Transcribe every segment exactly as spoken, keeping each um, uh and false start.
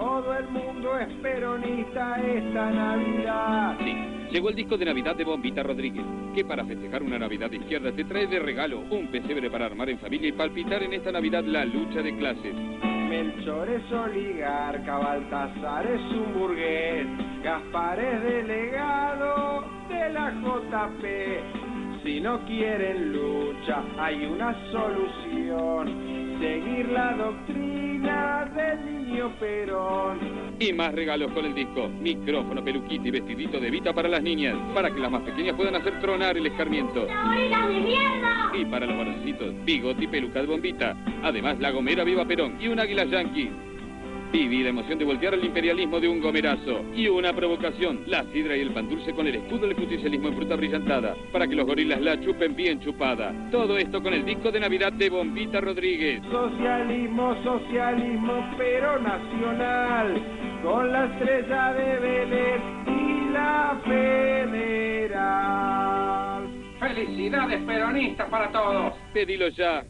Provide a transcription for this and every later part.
Todo el mundo es peronista esta Navidad. Sí, llegó el disco de Navidad de Bombita Rodríguez, que para festejar una Navidad de izquierda te trae de regalo un pesebre para armar en familia y palpitar en esta Navidad la lucha de clases. Melchor es oligarca, Baltasar es un burgués, Gaspar es delegado de la J P. Si no quieren lucha, hay una solución: seguir la doctrina del niño Perón. Y más regalos con el disco: micrófono, peluquita y vestidito de Vita para las niñas, para que las más pequeñas puedan hacer tronar el escarmiento. ¡Orejas de mierda! Y para los varoncitos, bigote y peluca de Bombita. Además, la gomera Viva Perón y un águila yanqui. Viví la emoción de voltear al imperialismo de un gomerazo. Y una provocación: la sidra y el pan dulce con el escudo del justicialismo en fruta brillantada, para que los gorilas la chupen bien chupada. Todo esto con el disco de Navidad de Bombita Rodríguez. Socialismo, socialismo, pero nacional, con la estrella de Vélez y la federal. ¡Felicidades peronistas para todos! Pedilo ya.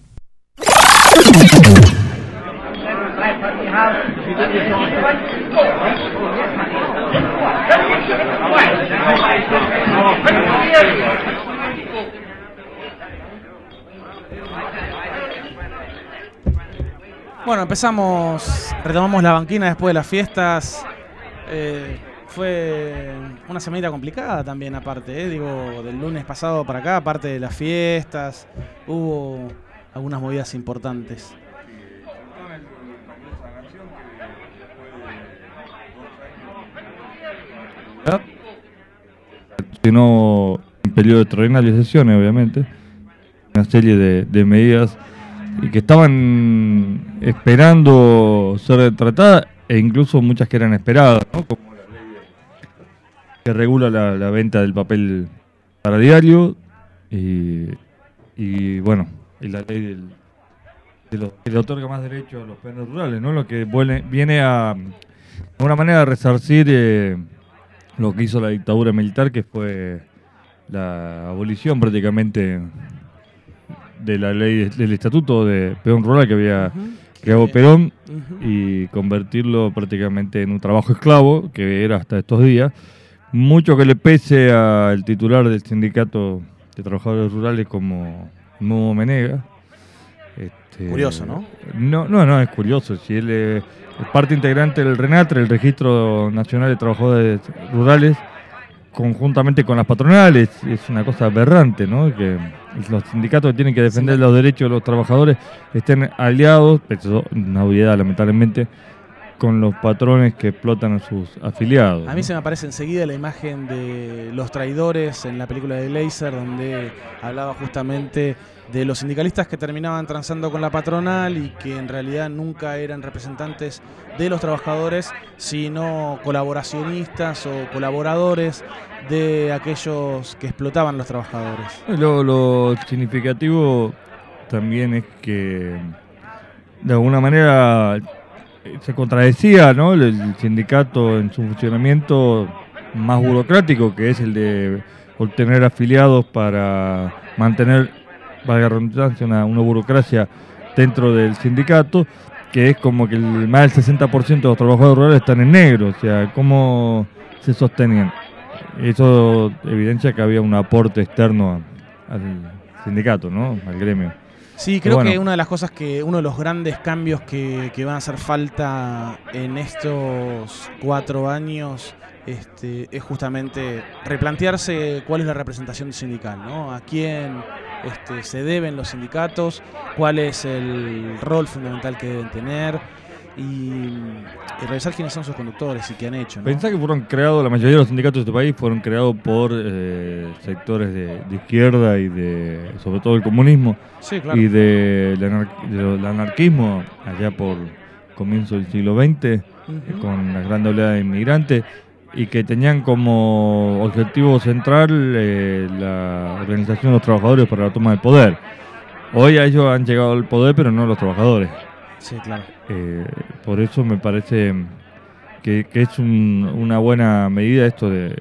Bueno, empezamos, retomamos la banquina después de las fiestas. Eh, fue una semanita complicada también, aparte, eh, digo, del lunes pasado para acá, aparte de las fiestas, hubo algunas movidas importantes. Sino un periodo de extraordinarizaciones, obviamente, una serie de, de medidas y que estaban esperando ser tratadas, e incluso muchas que eran esperadas, ¿no? Como la ley que regula la, la venta del papel para diario y, y bueno, y la ley del, de lo, que le otorga más derechos a los peones rurales, ¿no? Lo que vuelve, viene a, de alguna manera, a resarcir eh, lo que hizo la dictadura militar, que fue la abolición prácticamente de la ley del estatuto de peón rural que había uh-huh. creado Perón, uh-huh. y convertirlo prácticamente en un trabajo esclavo, que era hasta estos días. Mucho que le pese al titular del sindicato de trabajadores rurales como Nuevo Menega. Este, curioso, ¿no? No, no, no es curioso. Si él eh, es parte integrante del RENATRE, el Registro Nacional de Trabajadores Rurales, conjuntamente con las patronales, es una cosa aberrante, ¿no? Que los sindicatos que tienen que defender sí. los derechos de los trabajadores estén aliados, eso es una obviedad lamentablemente, con los patrones que explotan a sus afiliados. A mí ¿no? se me aparece enseguida la imagen de Los Traidores en la película de Glazer, donde hablaba justamente de los sindicalistas que terminaban transando con la patronal y que en realidad nunca eran representantes de los trabajadores, sino colaboracionistas o colaboradores de aquellos que explotaban a los trabajadores. Lo, lo significativo también es que de alguna manera se contradecía, ¿no? el sindicato en su funcionamiento más burocrático, que es el de obtener afiliados para mantener, valga la redundancia, una, una burocracia dentro del sindicato, que es como que el, más del sesenta por ciento de los trabajadores rurales están en negro. O sea, ¿cómo se sostenían? Eso evidencia que había un aporte externo a, al sindicato, ¿no? Al gremio. Sí, creo bueno. que una de las cosas que, uno de los grandes cambios que, que van a hacer falta en estos cuatro años este, es justamente replantearse cuál es la representación sindical, ¿no? A quién este, se deben los sindicatos, cuál es el rol fundamental que deben tener y, y revisar quiénes son sus conductores y qué han hecho, ¿no? Pensá que fueron creados, la mayoría de los sindicatos de este país fueron creados por eh, sectores de, de izquierda y de, sobre todo el comunismo, sí, claro. y del de anar de anarquismo allá por comienzo del siglo veinte, uh-huh. con la gran oleada de inmigrantes, y que tenían como objetivo central eh, la organización de los trabajadores para la toma del poder. Hoy a ellos han llegado al poder, pero no los trabajadores. Sí, claro. Eh, por eso me parece que, que es un, una buena medida esto de,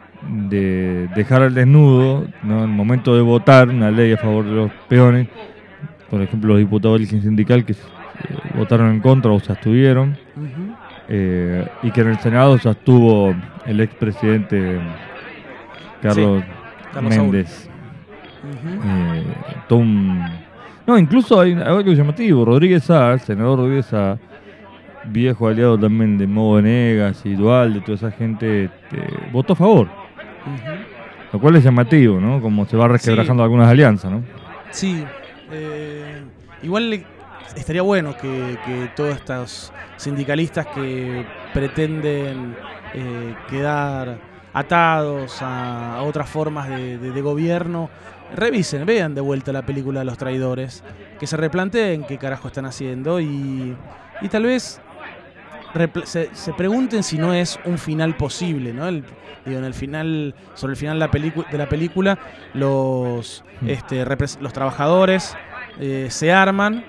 de dejar al desnudo, ¿no? En el momento de votar una ley a favor de los peones, por ejemplo los diputados del sindical que eh, votaron en contra o se abstuvieron, uh-huh. eh, y que en el Senado ya estuvo el expresidente Carlos, sí, Carlos Méndez. Uh-huh. eh, todo un... No, incluso hay algo llamativo. Rodríguez Sá, el senador Rodríguez Sá, viejo aliado también de Mo Venegas y Dualde, toda esa gente, este, votó a favor. Uh-huh. Lo cual es llamativo, ¿no? Como se va resquebrajando sí. algunas alianzas, ¿no? Sí. Eh, igual estaría bueno que, que todos estos sindicalistas que pretenden eh, quedar atados a, a otras formas de, de, de gobierno, revisen, vean de vuelta la película Los Traidores, que se replanteen qué carajo están haciendo y, y tal vez se, se pregunten si no es un final posible, ¿no? El, digo, en el final, sobre el final de la, pelicu- de la película, los, mm. este, repres- los trabajadores eh, se arman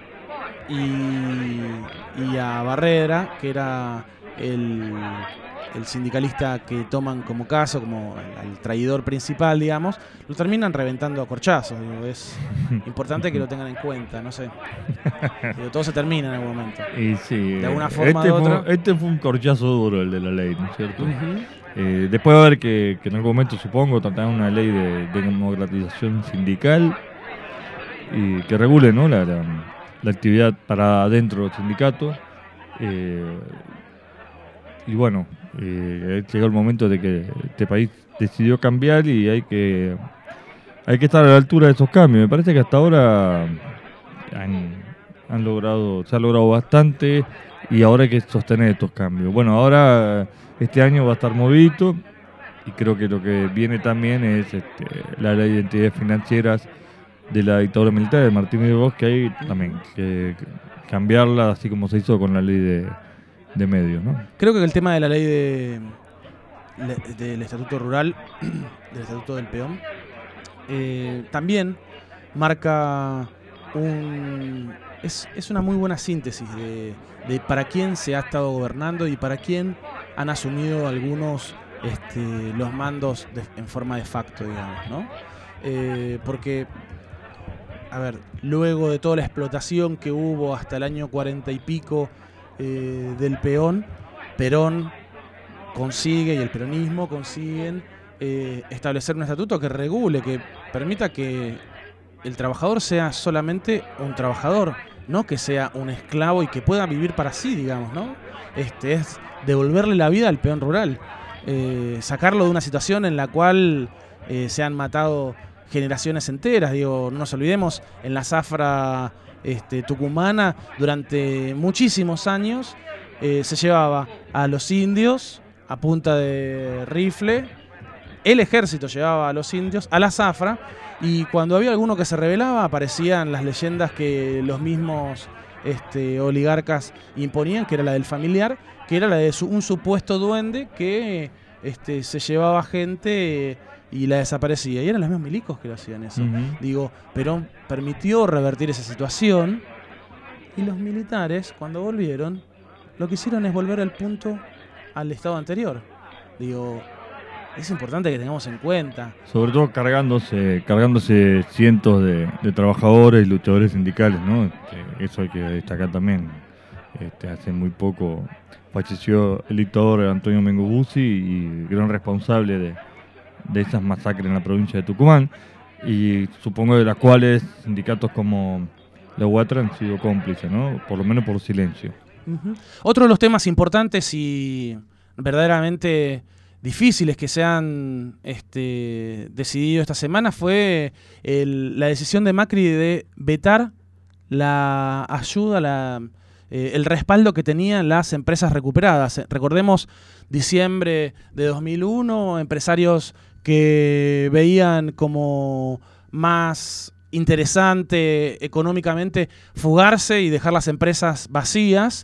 y, y a Barrera, que era el, el sindicalista que toman como caso, como el, el traidor principal, digamos, lo terminan reventando a corchazos. Digo, es importante que lo tengan en cuenta, no sé. Digo, todo se termina en algún momento. Y sí, de alguna forma este u otra. Fue, este fue un corchazo duro, el de la ley, ¿no es cierto? Uh-huh. Eh, después de ver que, que en algún momento, supongo, trataron una ley de, de democratización sindical y que regule, ¿no? la, la, la actividad para dentro del sindicato. Eh, y bueno, eh, llegó el momento de que este país decidió cambiar y hay que hay que estar a la altura de esos cambios. Me parece que hasta ahora han, han logrado, se ha logrado bastante y ahora hay que sostener estos cambios. Bueno, ahora este año va a estar movidito y creo que lo que viene también es este, la ley de entidades financieras de la dictadura militar de Martín Irigoyen, que hay también que cambiarla, así como se hizo con la ley de, de medios, ¿no? Creo que el tema de la ley de, de, del Estatuto Rural, del Estatuto del Peón, eh, también marca un... Es, es una muy buena síntesis de, de para quién se ha estado gobernando y para quién han asumido algunos este, los mandos de, en forma de facto, digamos, ¿no? Eh, porque... A ver, luego de toda la explotación que hubo hasta el año cuarenta y pico eh, del peón, Perón consigue y el peronismo consiguen eh, establecer un estatuto que regule, que permita que el trabajador sea solamente un trabajador, no que sea un esclavo y que pueda vivir para sí, digamos, ¿no? Este es devolverle la vida al peón rural, eh, sacarlo de una situación en la cual eh, se han matado generaciones enteras. Digo, no nos olvidemos, en la zafra este, tucumana durante muchísimos años eh, se llevaba a los indios a punta de rifle, el ejército llevaba a los indios a la zafra y cuando había alguno que se rebelaba aparecían las leyendas que los mismos este, oligarcas imponían, que era la del familiar, que era la de su, un supuesto duende que este, se llevaba gente y la desaparecía. Y eran los mismos milicos que lo hacían eso. Uh-huh. Digo, Perón permitió revertir esa situación y los militares, cuando volvieron, lo que hicieron es volver al punto al estado anterior. Digo, es importante que tengamos en cuenta. Sobre todo cargándose cargándose cientos de, de trabajadores y luchadores sindicales, ¿no? Este, eso hay que destacar también. Este, hace muy poco falleció el dictador Antonio Mengubuzzi y gran responsable de de esas masacres en la provincia de Tucumán y supongo de las cuales sindicatos como la U A T R A han sido cómplices, ¿no? Por lo menos por silencio. Uh-huh. Otro de los temas importantes y verdaderamente difíciles que se han este, decidido esta semana fue el, la decisión de Macri de vetar la ayuda, la, eh, el respaldo que tenían las empresas recuperadas. Recordemos diciembre de dos mil uno, empresarios que veían como más interesante económicamente fugarse y dejar las empresas vacías,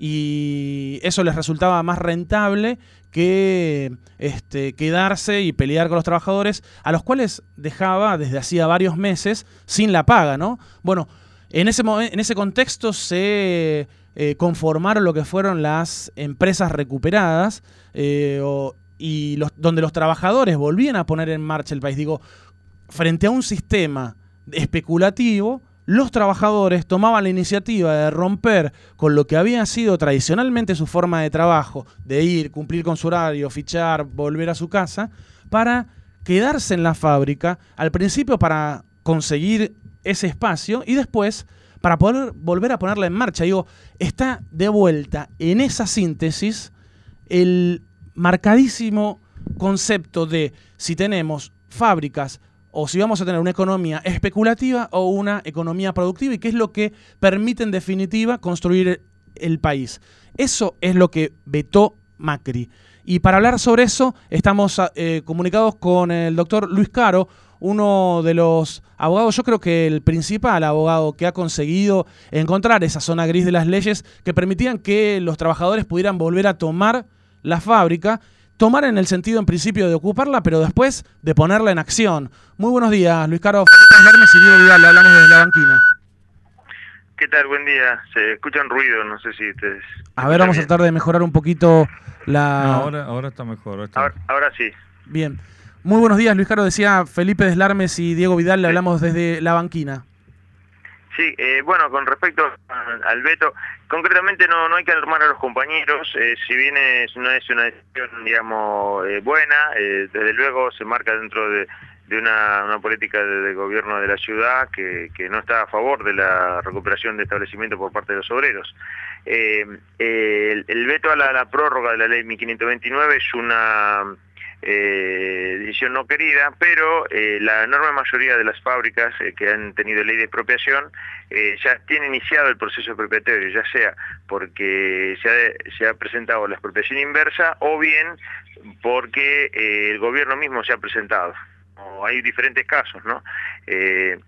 y eso les resultaba más rentable que este, quedarse y pelear con los trabajadores, a los cuales dejaba desde hacía varios meses sin la paga, ¿no? Bueno, en ese, en ese contexto se eh, conformaron lo que fueron las empresas recuperadas, eh, o y los, donde los trabajadores volvían a poner en marcha el país. Digo, frente a un sistema especulativo, los trabajadores tomaban la iniciativa de romper con lo que había sido tradicionalmente su forma de trabajo, de ir, cumplir con su horario, fichar, volver a su casa, para quedarse en la fábrica, al principio para conseguir ese espacio y después para poder volver a ponerla en marcha. Digo, está de vuelta en esa síntesis el marcadísimo concepto de si tenemos fábricas o si vamos a tener una economía especulativa o una economía productiva, y qué es lo que permite en definitiva construir el país. Eso es lo que vetó Macri. Y para hablar sobre eso estamos eh, comunicados con el doctor Luis Caro, uno de los abogados, yo creo que el principal abogado que ha conseguido encontrar esa zona gris de las leyes que permitían que los trabajadores pudieran volver a tomar la fábrica, tomar en el sentido en principio de ocuparla, pero después de ponerla en acción. Muy buenos días, Luis Caro, Felipe Deslarmes y Diego Vidal, le hablamos desde la banquina. ¿Qué tal? Buen día. Se escuchan ruido, no sé si ustedes... A ver, vamos a tratar de mejorar un poquito la... No, ahora, ahora está mejor. Ahora, está ahora, mejor. ahora sí. Bien. Muy buenos días, Luis Caro, decía Felipe Deslarmes y Diego Vidal, le hablamos desde la banquina. Sí, eh, bueno, con respecto al veto, concretamente no no hay que alarmar a los compañeros, eh, si bien es, no es una decisión, digamos, eh, buena, eh, desde luego se marca dentro de, de una, una política de, de gobierno de la ciudad que, que no está a favor de la recuperación de establecimientos por parte de los obreros. Eh, eh, el, el veto a la, la prórroga de la ley mil quinientos veintinueve es una... Eh, decisión no querida, pero eh, la enorme mayoría de las fábricas eh, que han tenido ley de expropiación eh, ya tiene iniciado el proceso expropiatorio, ya sea porque se ha, se ha presentado la expropiación inversa o bien porque eh, el gobierno mismo se ha presentado. O hay diferentes casos, ¿no? Eh,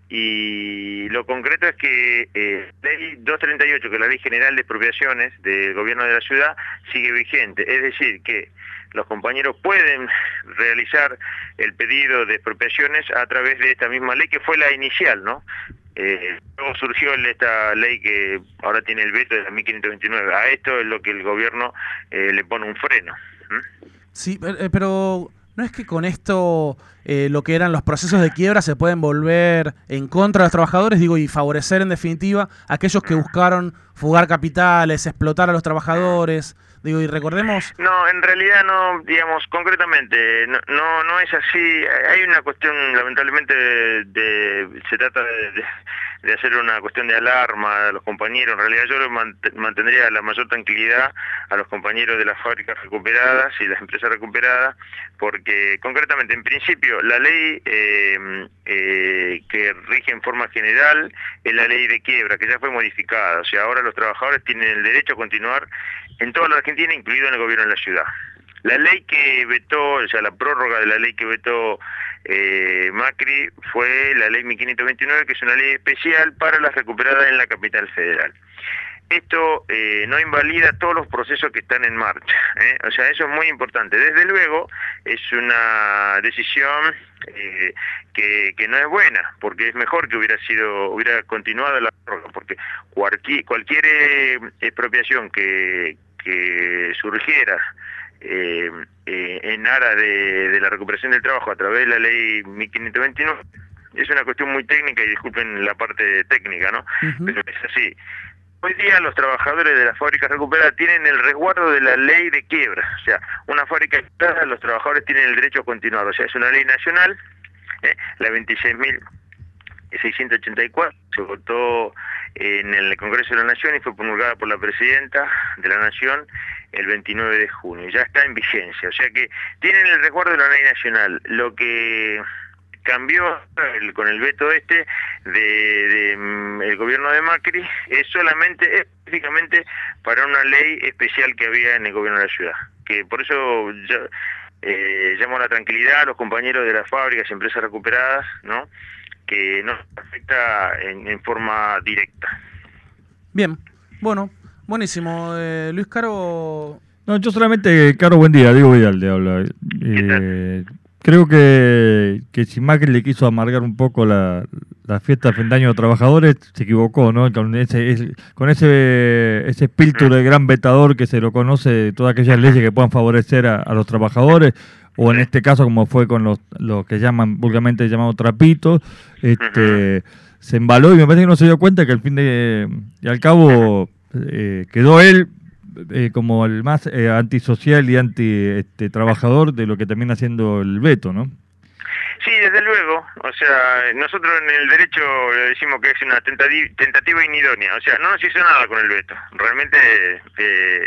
y lo concreto es que eh, la ley doscientos treinta y ocho, que es la ley general de expropiaciones del gobierno de la ciudad, sigue vigente, es decir, que los compañeros pueden realizar el pedido de expropiaciones a través de esta misma ley que fue la inicial, ¿no? Eh, luego surgió esta ley que ahora tiene el veto de la mil quinientos veintinueve. A esto es lo que el gobierno eh, le pone un freno. ¿Mm? Sí, pero ¿no es que con esto eh, lo que eran los procesos de quiebra se pueden volver en contra de los trabajadores, digo, y favorecer en definitiva a aquellos que buscaron fugar capitales, explotar a los trabajadores? Digo, y recordemos... No, en realidad no, digamos, concretamente, no no, no es así. Hay una cuestión, lamentablemente, de, de se trata de, de, de hacer una cuestión de alarma a los compañeros. En realidad yo mant mantendría la mayor tranquilidad a los compañeros de las fábricas recuperadas y las empresas recuperadas, porque concretamente, en principio, la ley eh, eh, que rige en forma general es la ley de quiebra, que ya fue modificada. O sea, ahora los trabajadores tienen el derecho a continuar en toda la Argentina, incluido en el gobierno de la ciudad. La ley que vetó, o sea, la prórroga de la ley que vetó eh, Macri fue la ley mil quinientos veintinueve, que es una ley especial para las recuperadas en la capital federal. Esto eh, no invalida todos los procesos que están en marcha, ¿eh? O sea, eso es muy importante. Desde luego, es una decisión eh, que, que no es buena, porque es mejor que hubiera sido, hubiera continuado la prórroga, porque cualquier, cualquier eh, expropiación que, que surgiera eh, eh, en aras de, de la recuperación del trabajo a través de la ley mil quinientos veintinueve es una cuestión muy técnica, y disculpen la parte técnica, ¿no? Uh-huh. Pero es así. Hoy día los trabajadores de las fábricas recuperadas tienen el resguardo de la ley de quiebra. O sea, una fábrica quebrada, los trabajadores tienen el derecho a continuar. O sea, es una ley nacional, ¿eh? La veintiséis mil seiscientos ochenta y cuatro, se votó en el Congreso de la Nación y fue promulgada por la Presidenta de la Nación el veintinueve de junio. Ya está en vigencia. O sea que tienen el resguardo de la ley nacional. Lo que cambió el, con el veto este de, de mm, el gobierno de Macri es solamente específicamente para una ley especial que había en el gobierno de la ciudad, que por eso ya, eh, llamo a la tranquilidad a los compañeros de las fábricas y empresas recuperadas, ¿no?, que no afecta en, en forma directa. Bien, bueno, buenísimo. Eh, Luis Caro... No, yo solamente, Caro, buen día, Diego Vidal le habla. Eh, creo que, que si Macri le quiso amargar un poco la, la fiesta de fin de año de trabajadores, se equivocó, ¿no? Con ese, ese, con ese, ese espíritu de gran vetador que se lo conoce de todas aquellas leyes que puedan favorecer a, a los trabajadores, o en este caso como fue con los, los que llaman vulgarmente llamados trapitos, este, se embaló y me parece que no se dio cuenta que al fin de y al cabo eh, quedó él eh, como el más eh, antisocial y anti este, trabajador de lo que termina haciendo el Beto, ¿no? Sí, desde luego. O sea, nosotros en el derecho le decimos que es una tentati- tentativa inidónea. O sea, no nos hizo nada con el veto. Realmente eh,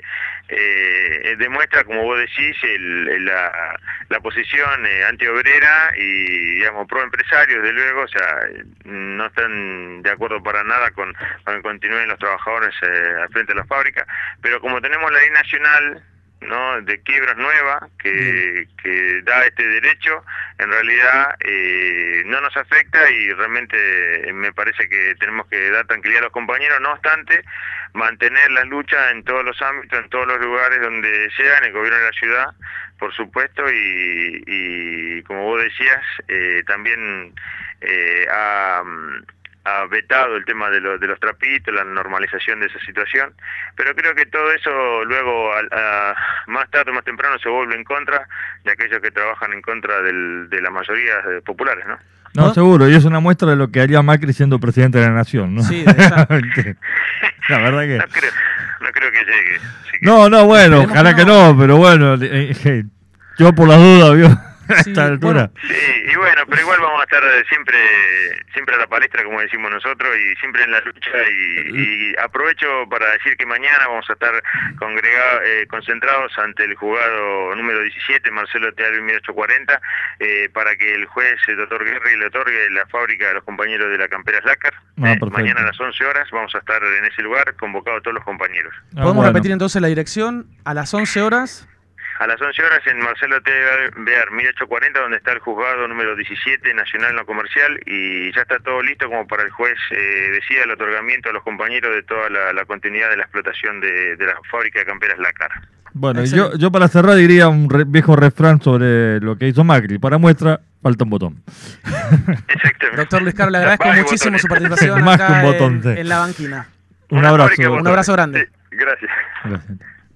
eh, demuestra, como vos decís, el, el, la, la posición eh, antiobrera y, digamos, pro empresario, desde luego. O sea, no están de acuerdo para nada con, con que continúen los trabajadores eh, al frente de la fábrica. Pero como tenemos la ley nacional, ¿no?, de quiebras nueva que, que da este derecho, en realidad eh, no nos afecta y realmente me parece que tenemos que dar tranquilidad a los compañeros. No obstante, mantener la lucha en todos los ámbitos, en todos los lugares donde sea, en el gobierno de la ciudad, por supuesto, y, y como vos decías, eh, también eh, ha... ha vetado el tema de, lo, de los trapitos, la normalización de esa situación, pero creo que todo eso luego, a, a, más tarde o más temprano, se vuelve en contra de aquellos que trabajan en contra del, de las mayorías populares, ¿no? No, ¿No? seguro, y es una muestra de lo que haría Macri siendo presidente de la nación, ¿no? Sí, de esa... La verdad que... No creo, no creo que llegue. Así que... No, no, bueno, Esperemos ojalá que que no. no, pero bueno, eh, eh, yo por las dudas, ¿vio? A Sí, esta altura. bueno. Sí, y bueno, pero igual vamos a estar siempre siempre a la palestra, como decimos nosotros, y siempre en la lucha, y, y aprovecho para decir que mañana vamos a estar congrega- eh, concentrados ante el juzgado número diecisiete, Marcelo Teal mil ochocientos cuarenta, eh, para que el juez, el doctor Guerri, le otorgue la fábrica a los compañeros de la Camperas Lácar. Ah, Eh, perfecto. mañana a las once horas vamos a estar en ese lugar, convocados todos los compañeros. Ah, Podemos bueno. repetir entonces la dirección a las once horas. A las once horas en Marcelo T. Bear mil ochocientos cuarenta, donde está el juzgado número diecisiete, Nacional No Comercial, y ya está todo listo como para el juez eh, decida el otorgamiento a los compañeros de toda la, la continuidad de la explotación de, de la fábrica de Camperas Lácar. Bueno, y Excelente. yo, yo para cerrar diría un re- viejo refrán sobre lo que hizo Macri. Para muestra, falta un botón. Exactamente. Doctor Luis Carlos, le agradezco Más que muchísimo botones. su participación Más que acá un botón, en, sí. en la banquina. Un Una abrazo. fábrica de Un botones. abrazo grande. Sí, gracias. Gracias.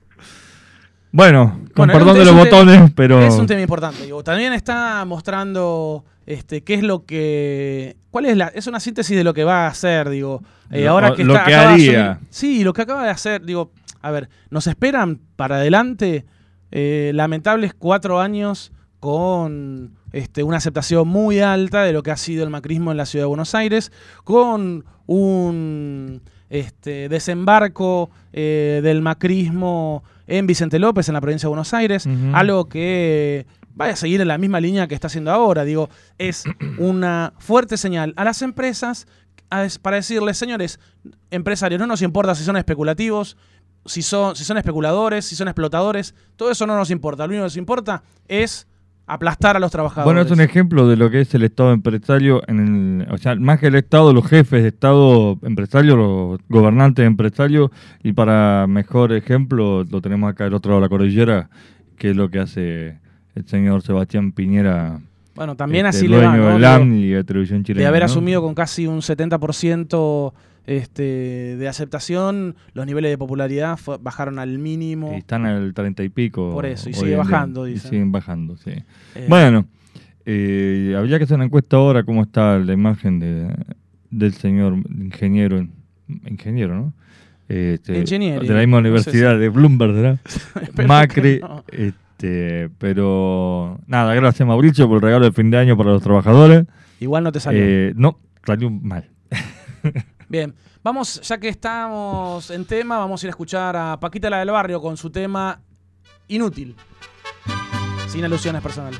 Bueno, con Bueno, perdón es de un los te- botones, pero... Es un tema importante. Digo, también está mostrando este, qué es lo que... ¿Cuál es la...? Es una síntesis de lo que va a hacer, digo. Eh, Lo- ahora que lo está, que acaba de haría. asumir- sí, lo que acaba de hacer, digo, a ver, nos esperan para adelante eh, lamentables cuatro años con este, una aceptación muy alta de lo que ha sido el macrismo en la ciudad de Buenos Aires, con un este, desembarco eh, del macrismo en Vicente López, en la provincia de Buenos Aires, Ujú. algo que vaya a seguir en la misma línea que está haciendo ahora. Digo, es una fuerte señal a las empresas a des- para decirles, señores, empresarios, no nos importa si son especulativos, si son, si son especuladores, si son explotadores, todo eso no nos importa. Lo único que nos importa es aplastar a los trabajadores. Bueno, es un ejemplo de lo que es el Estado empresario, en el, o sea, más que el Estado, los jefes de Estado empresario, los gobernantes empresarios, y para mejor ejemplo lo tenemos acá del otro lado de la cordillera, que es lo que hace el señor Sebastián Piñera, Bueno, también este, así le va, dueño ¿no? del Digo, A M y de Televisión Chilena. de haber ¿no? asumido con casi un setenta por ciento este, de aceptación, los niveles de popularidad fue- bajaron al mínimo. Y están al treinta y pico. Por eso, y hoy sigue en día. bajando, Y dicen. siguen bajando, sí. Eh, Bueno, eh, habría que hacer una encuesta ahora, cómo está la imagen de, del señor ingeniero, ingeniero, ¿no? Este, Ingeniero, de la misma no sé universidad si- de Bloomberg, ¿verdad? espero Macri, que no. este, pero nada, gracias Mauricio por el regalo de fin de año para los trabajadores. Igual no te salió. Eh, no, salió mal. Bien, vamos, ya que estamos en tema, vamos a ir a escuchar a Paquita la del Barrio con su tema Inútil, sin alusiones personales.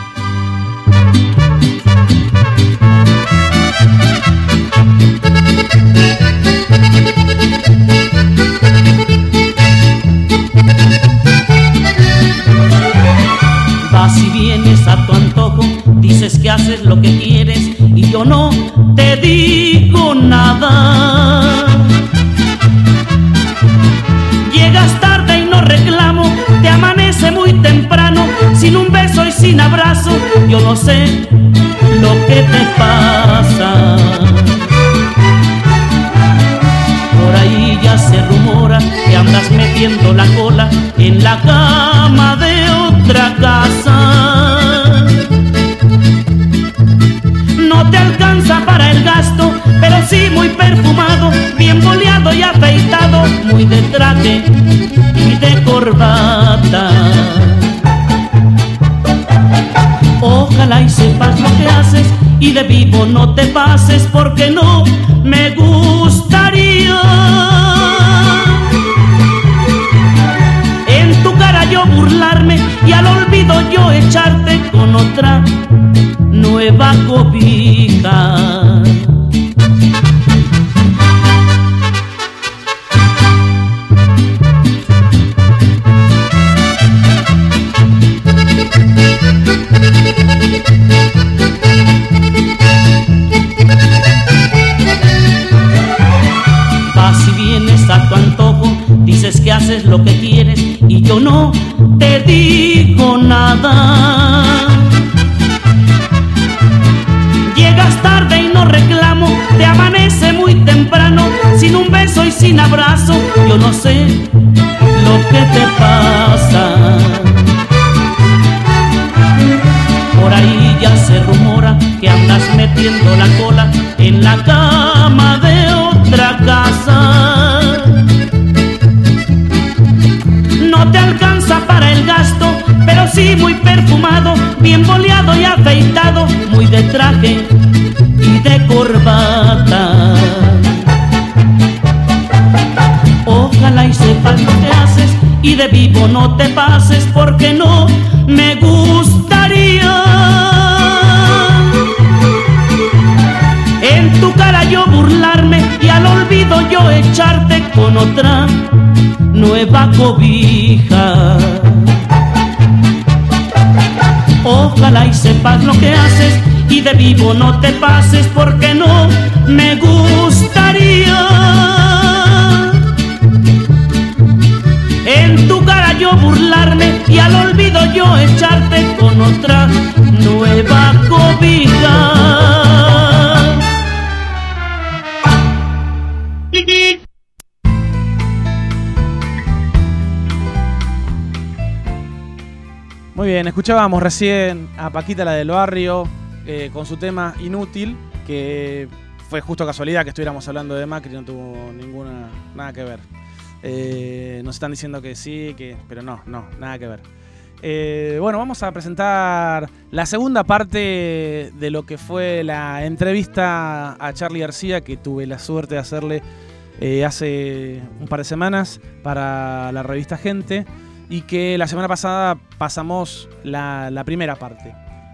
Vas y vienes a tu antojo, dices que haces lo que quieres y yo no te digo nada. Llegas tarde y no reclamo, te amanece muy temprano, sin un beso y sin abrazo, yo no sé lo que te pasa. Por ahí ya se rumora que andas metiendo la cola en la cama de otra casa. No te alcanza para el gasto, pero perfumado, bien boleado y afeitado, muy de traje y de corbata. Ojalá y sepas lo que haces y de vivo no te pases, porque no me gustaría en tu cara yo burlarme y al olvido yo echarte con otra nueva cobija. Vas y vienes a tu antojo, dices que haces lo que quieres y yo no te digo nada. Llegas tarde y no reclamo, te amanece muy temprano, sin un beso y sin abrazo, yo no sé lo que te pasa. Por ahí ya se rumora que andas metiendo la cola en la cama de otra casa. No te alcanza para el gasto, pero sí muy perfumado, bien boleado y afeitado, muy de traje y de corbata. Ojalá y sepas lo que haces y de vivo no te pases, porque no me gustaría en tu cara yo burlarme y al olvido yo echarte con otra nueva cobija. Ojalá y sepas lo que haces y de vivo no te pases, porque no me gustaría en tu cara yo burlarme y al olvido yo echarte con otra nueva cobija. Muy bien, escuchábamos recién a Paquita, la del barrio, eh, con su tema Inútil, que fue justo casualidad que estuviéramos hablando de Macri, no tuvo ninguna nada que ver. Eh, nos están diciendo que sí, que, pero no, no, nada que ver. Eh, bueno, vamos a presentar la segunda parte de lo que fue la entrevista a Charly García, que tuve la suerte de hacerle eh, hace un par de semanas para la revista Gente, y que la semana pasada pasamos la, la primera parte.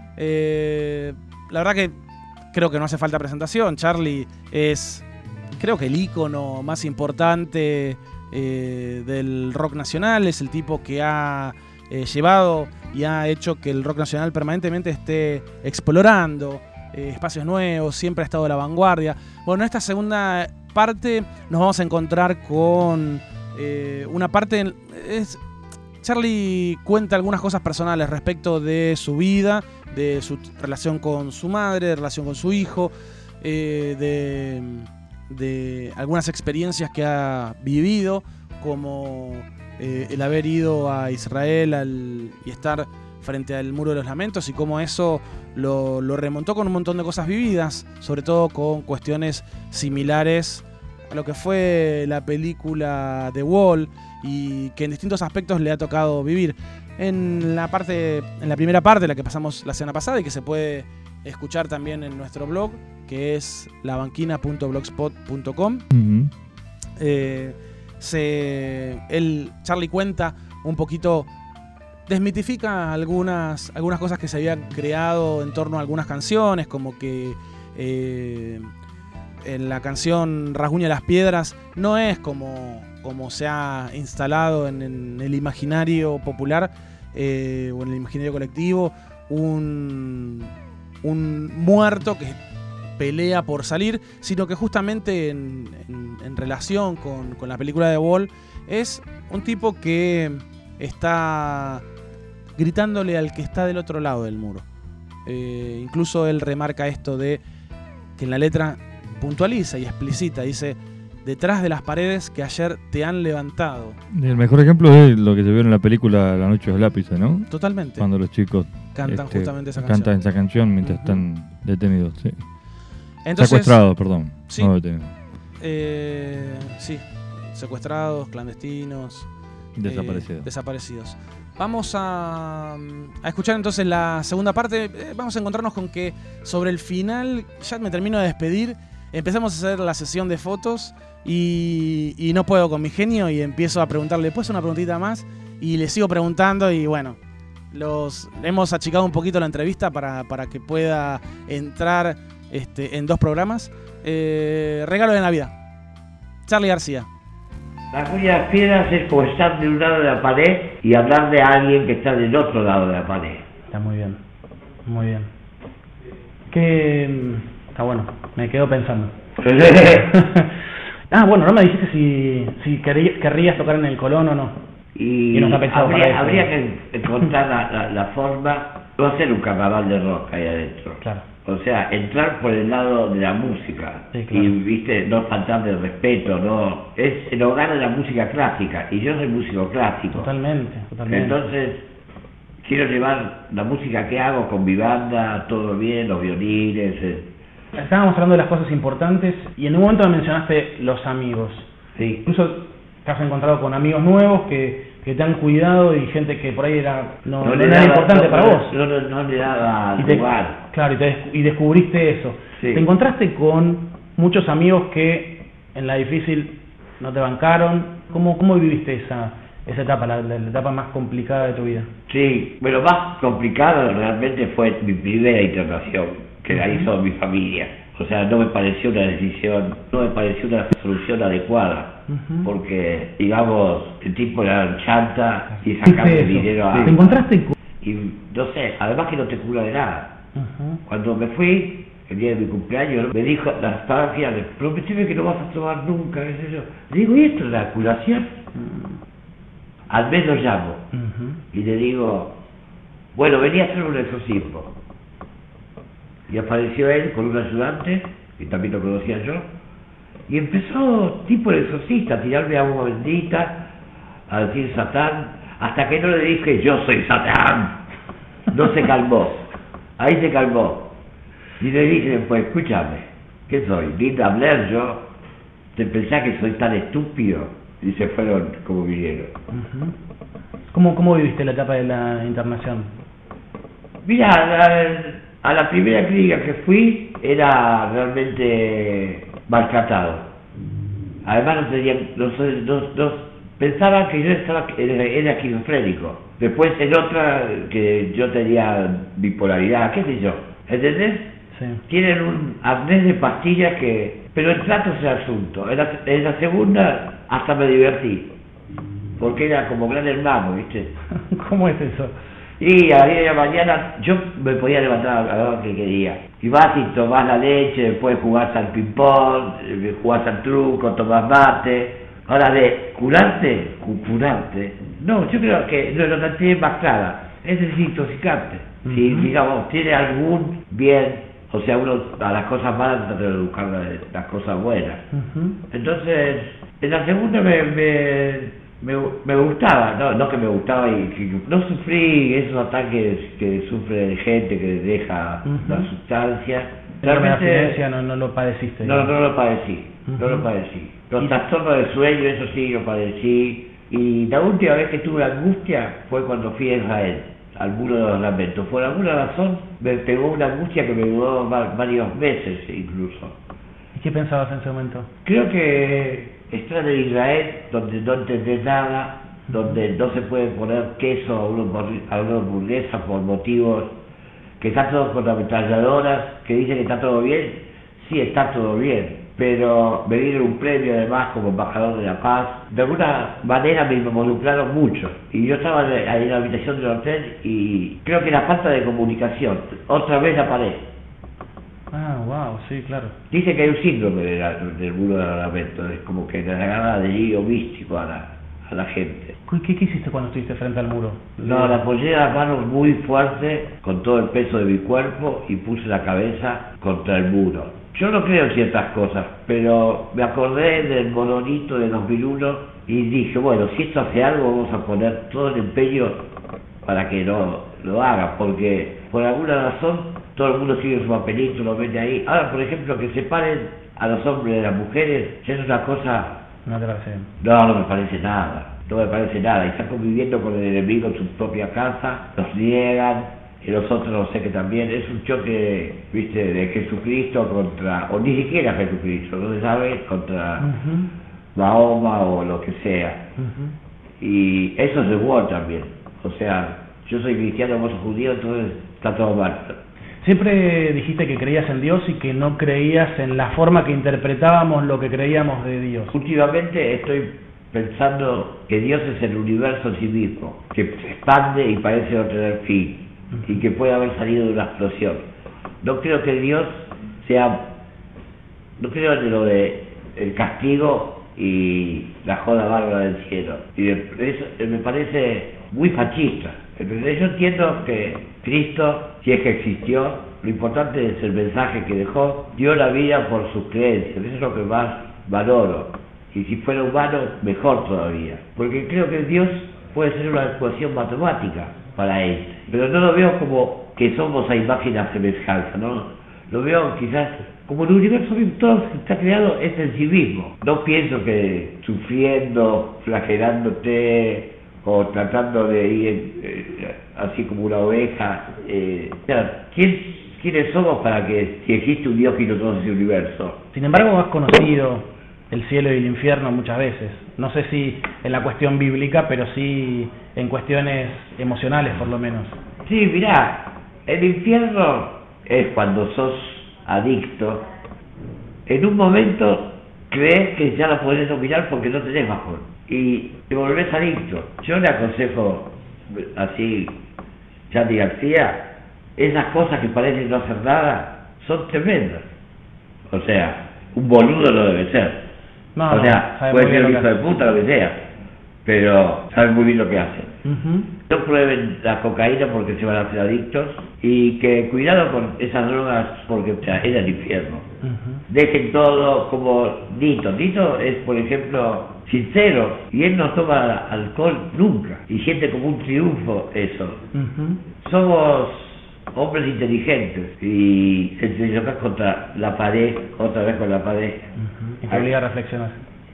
Eh, la verdad que creo que no hace falta presentación. Charly es, creo que el ícono más importante eh, del rock nacional. Es el tipo que ha eh, llevado y ha hecho que el rock nacional permanentemente esté explorando eh, espacios nuevos, siempre ha estado a la vanguardia. Bueno, en esta segunda parte nos vamos a encontrar con eh, una parte... Es, Charly cuenta algunas cosas personales respecto de su vida, de su relación con su madre, de relación con su hijo, eh, de, de algunas experiencias que ha vivido, como eh, el haber ido a Israel al, y estar frente al Muro de los Lamentos, y cómo eso lo, lo remontó con un montón de cosas vividas, sobre todo con cuestiones similares a lo que fue la película The Wall, y que en distintos aspectos le ha tocado vivir. En la parte, en la primera parte, la que pasamos la semana pasada y que se puede escuchar también en nuestro blog, que es labanquina punto blogspot punto com. Uh-huh. eh, se, él, Charly cuenta un poquito, desmitifica algunas, algunas cosas que se habían creado en torno a algunas canciones, como que eh, en la canción Rasguña las Piedras no es como... como se ha instalado en, en el imaginario popular eh, o en el imaginario colectivo, un, un muerto que pelea por salir, sino que justamente en, en, en relación con, con la película de Wall es un tipo que está gritándole al que está del otro lado del muro. Eh, incluso él remarca esto de que en la letra puntualiza y explicita, dice: detrás de las paredes que ayer te han levantado. El mejor ejemplo es lo que se vio en la película La Noche de los Lápices, ¿no? Totalmente. Cuando los chicos cantan este, justamente esa canción. Cantan esa canción mientras uh-huh. están detenidos, sí. Entonces, secuestrados, perdón, sí. no detenidos. Eh, sí, secuestrados, clandestinos. Desaparecidos. Eh, desaparecidos. Vamos a, a escuchar entonces la segunda parte. Eh, vamos a encontrarnos con que sobre el final, ya me termino de despedir, empezamos a hacer la sesión de fotos y, y no puedo con mi genio y empiezo a preguntarle, ¿puedes una preguntita más? Y le sigo preguntando y bueno, los hemos achicado un poquito la entrevista para, para que pueda entrar este, en dos programas. Eh, regalo de Navidad. Charly García. La joya de las piedras es como estar de un lado de la pared y hablar de alguien que está del otro lado de la pared. Está muy bien, muy bien. Que está bueno, me quedo pensando. Ah, bueno, no me dijiste si, si querí, querrías tocar en el Colón o no. Y, y no está pensado habría, para eso. habría que encontrar la, la, la forma, no hacer un carnaval de rock ahí adentro. Claro. O sea, entrar por el lado de la música. Sí, claro. Y, viste, no faltar de respeto, no. Es el hogar de la música clásica. Y yo soy músico clásico. Totalmente, totalmente. Entonces, quiero llevar la música que hago con mi banda, todo bien, los violines. Eh. Estábamos hablando de las cosas importantes y en un momento me mencionaste los amigos. Sí. Incluso te has encontrado con amigos nuevos que, que te han cuidado y gente que por ahí era no, no, no era importante no, para no, vos. No, no, no le daba y te, lugar. Claro, y, te, y descubriste eso. Sí. Te encontraste con muchos amigos que en la difícil no te bancaron. ¿Cómo, cómo viviste esa, esa etapa, la, la etapa más complicada de tu vida? Sí, bueno, más complicado realmente fue mi primera internación, que la hizo mi familia. O sea, no me pareció una decisión, no me pareció una solución adecuada, uh-huh. porque, digamos, el tipo era chanta y sacaba el dinero a... ¿Te encontraste con...? Y, no sé, además que no te cura de nada. Uh-huh. Cuando me fui, el día de mi cumpleaños, me dijo, las estaba fiando, prometeme que no vas a tomar nunca, qué sé yo. Le digo, ¿y esto es la curación? Uh-huh. Al mes lo llamo, uh-huh. y le digo, bueno, venía a hacer un exorcismo. Y apareció él con un ayudante, que también lo conocía yo, y empezó, tipo el exorcista, a tirarme agua bendita, a decir Satán, hasta que no le dije, yo soy Satán. No se calmó, ahí se calmó. Y le dije, pues escúchame, ¿qué soy? Linda Blair, yo, ¿te pensás que soy tan estúpido? Y se fueron como vinieron. Uh-huh. ¿Cómo, ¿Cómo viviste la etapa de la internación? Mira, la, a la primera clínica que fui era realmente maltratado. Además no tenían, no, no, no, pensaban que yo estaba, era, era esquizofrénico. Después en otra que yo tenía bipolaridad, qué sé yo, ¿entendés? Sí. Tienen un arnés de pastillas que... Pero el trato es el asunto. En la, en la segunda hasta me divertí, porque era como gran hermano, ¿viste? ¿Cómo es eso? Y a las diez de la mañana yo me podía levantar a la hora que quería. Y vas y tomás la leche, después jugás al ping-pong, jugás al truco, tomás mate. Ahora de curarte, curarte. No, yo creo que no, no, no tiene más clara, es desintoxicarte. Uh-huh. Si, digamos, tiene algún bien, o sea, uno a las cosas malas trata de buscar las, las cosas buenas. Uh-huh. Entonces, en la segunda me... me Me, me gustaba, no, no que me gustaba y que no sufrí esos ataques que sufre gente que deja uh-huh. la sustancia. Realmente la no, no lo padeciste. No, no lo padecí, uh-huh. no lo padecí. Los trastornos de sueño, eso sí lo padecí. Y la última vez que tuve angustia fue cuando fui a Israel, al Muro de los Lamentos. Por alguna razón me pegó una angustia que me duró varios meses incluso. ¿Y qué pensabas en ese momento? Creo que estar en Israel, donde no entendés nada, donde no se puede poner queso a una hamburguesa por motivos, que está todo con ametralladoras, que dicen que está todo bien, sí está todo bien, pero me dieron un premio además como embajador de la paz. De alguna manera me involucraron mucho, y yo estaba ahí en la habitación del hotel y creo que la falta de comunicación, otra vez la pared. Ah, wow, sí, claro. Dice que hay un síndrome de la, del muro de lamento, es como que le agarra delirio místico a la, a la gente. ¿Qué, ¿Qué hiciste cuando estuviste frente al muro? No, la apoyé las manos muy fuerte, con todo el peso de mi cuerpo, y puse la cabeza contra el muro. Yo no creo en ciertas cosas, pero me acordé del monolito de dos mil uno y dije, bueno, si esto hace algo, vamos a poner todo el empeño para que no lo haga, porque por alguna razón todo el mundo sigue su papelito, lo vende ahí. Ahora, por ejemplo, que se paren a los hombres y a las mujeres, es una cosa... No te parece. No, no me parece nada, no me parece nada. Y están conviviendo con el enemigo en su propia casa, los niegan, y los otros no sé que también. Es un choque, viste, de Jesucristo contra, o ni siquiera Jesucristo, no se sabe, contra uh-huh. Mahoma o lo que sea. Uh-huh. Y eso es de Wall también. O sea, yo soy cristiano, vos sos judío, entonces está todo mal. Siempre dijiste que creías en Dios y que no creías en la forma que interpretábamos lo que creíamos de Dios. Últimamente estoy pensando que Dios es el universo en sí mismo, que se expande y parece no tener fin, uh-huh. y que puede haber salido de una explosión. No creo que Dios sea... No creo en lo de el castigo y la joda bárbara del cielo. Y de, eso me parece muy fascista. Entonces yo entiendo que Cristo, si es que existió, lo importante es el mensaje que dejó, dio la vida por sus creencias, eso es lo que más valoro. Y si fuera humano, mejor todavía. Porque creo que Dios puede ser una ecuación matemática para él. Pero no lo veo como que somos a imagen y a semejanza, ¿no? Lo veo quizás como el universo mismo, todo lo que está creado es en sí mismo. No pienso que sufriendo, flagelándote, o tratando de ir eh, así como una oveja. Eh, ¿quién, ¿Quiénes somos para que, si existe un Dios que no todo ese universo? Sin embargo, has conocido el cielo y el infierno muchas veces. No sé si en la cuestión bíblica, pero sí en cuestiones emocionales, por lo menos. Sí, mirá, el infierno es cuando sos adicto. En un momento crees que ya lo podés dominar porque no tenés bajón. Y te volvés adicto. Yo le aconsejo, así, Chandy García, esas cosas que parecen no hacer nada, son tremendas. O sea, un boludo no debe ser. No, o sea, no, puede ser un hijo de puta, lo que sea, pero sabe muy bien lo que hace. Uh-huh. No prueben la cocaína porque se van a hacer adictos, y que cuidado con esas drogas porque, o sea, es el infierno. Uh-huh. Dejen todo como Nito. Nito es, por ejemplo, sincero, y él no toma alcohol nunca, y siente como un triunfo eso. Uh-huh. Somos hombres inteligentes, y se chocan contra la pared, otra vez con la pared. Uh-huh. Y te obliga a reflexionar.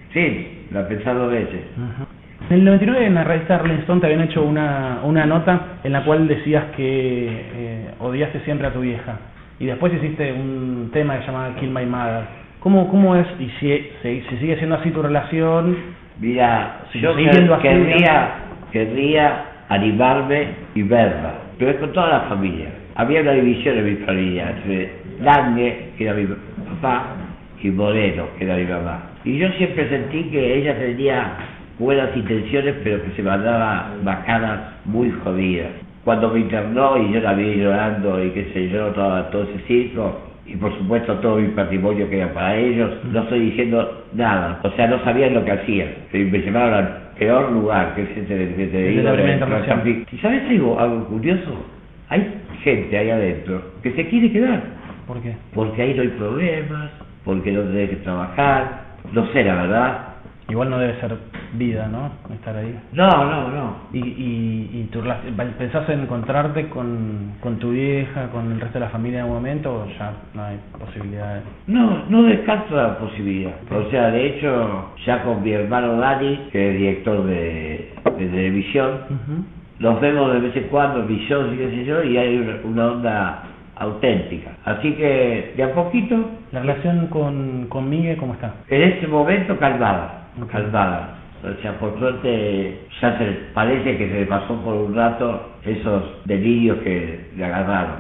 Sí, la he pensado veces. Uh-huh. En el noventa y nueve en la revista Rolling Stone te habían hecho una, una nota en la cual decías que eh, odiaste siempre a tu vieja, y después hiciste un tema que se llamaba Kill My Mother. ¿Cómo, cómo es, y si, si, si sigue siendo así tu relación? Mira, si yo que, querría, querría animarme y verla, pero es con toda la familia. Había una división en mi familia entre Lange, que era mi papá, y Moreno, que era mi mamá. Y yo siempre sentí que ella tenía buenas intenciones, pero que se mandaba bacanas muy jodidas. Cuando me internó y yo la vi llorando y qué sé yo, todo, todo ese circo, y por supuesto todo mi patrimonio que era para ellos, no estoy diciendo nada, o sea, no sabían lo que hacían, me llevaron al peor lugar, que es ese de, de, de, de la primera internacional. ¿Y sabes algo, algo curioso? Hay gente ahí adentro que se quiere quedar. ¿Por qué? Porque ahí no hay problemas, porque no tenés que trabajar, no sé, la verdad. Igual no debe ser vida, ¿no? Estar ahí. No, no, no. ¿Y, y, y tu, pensás en encontrarte con, con tu vieja, con el resto de la familia en algún momento, o ya no hay posibilidades? No, no descarto la posibilidad. O sea, de hecho, ya con mi hermano Dani, que es director de, de televisión, uh-huh. Nos vemos de vez en cuando en mis shows y qué sé yo, y hay una, una onda auténtica. Así que, de a poquito... ¿La relación con, con Miguel cómo está? En este momento, calmada. calmada, o sea, por suerte ya se parece que se le pasó por un rato esos delirios que le agarraron,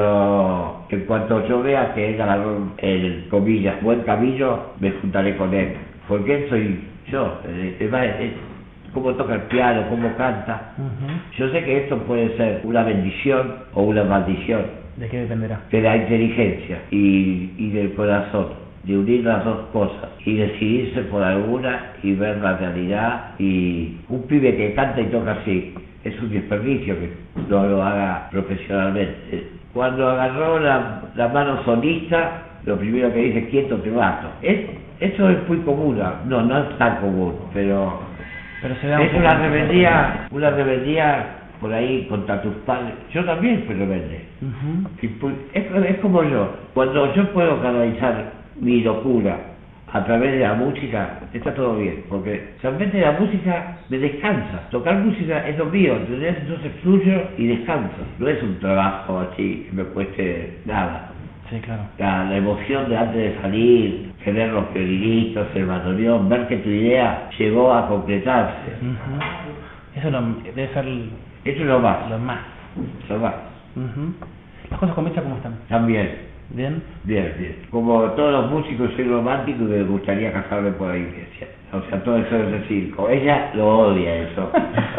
pero en cuanto yo vea que él agarró el, comillas, buen camino, me juntaré con él, porque él soy yo, es, es, es cómo toca el piano, cómo canta. Uh-huh. Yo sé que esto puede ser una bendición o una maldición. ¿De qué dependerá? De la inteligencia y, y del corazón, de unir las dos cosas y decidirse por alguna y ver la realidad. Y un pibe que canta y toca así es un desperdicio que no lo haga profesionalmente. Cuando agarró la, la mano solista, lo primero que dice, quieto, te mato. Es, eso es muy común, no, no es tan común, pero, pero se da es una rebeldía, una rebeldía por ahí contra tus padres. Yo también fui rebelde. Uh-huh. Y pues, es, es como yo, cuando yo puedo canalizar mi locura a través de la música, está todo bien, porque realmente la música me descansa. Tocar música es lo mío, ¿entendés? Entonces fluyo y descanso. No es un trabajo así que me cueste nada. Sí, claro. La, la emoción de antes de salir, tener los violinitos, el bandoneón, ver que tu idea llegó a concretarse. Uh-huh. Eso lo, debe ser el, Eso es lo más. lo más. Lo más. Uh-huh. ¿Las cosas con Mecha cómo están? También. ¿Bien? Bien, bien. Como todos los músicos soy romántico y me gustaría casarme por la iglesia. O sea, todo eso es el circo. Ella lo odia eso.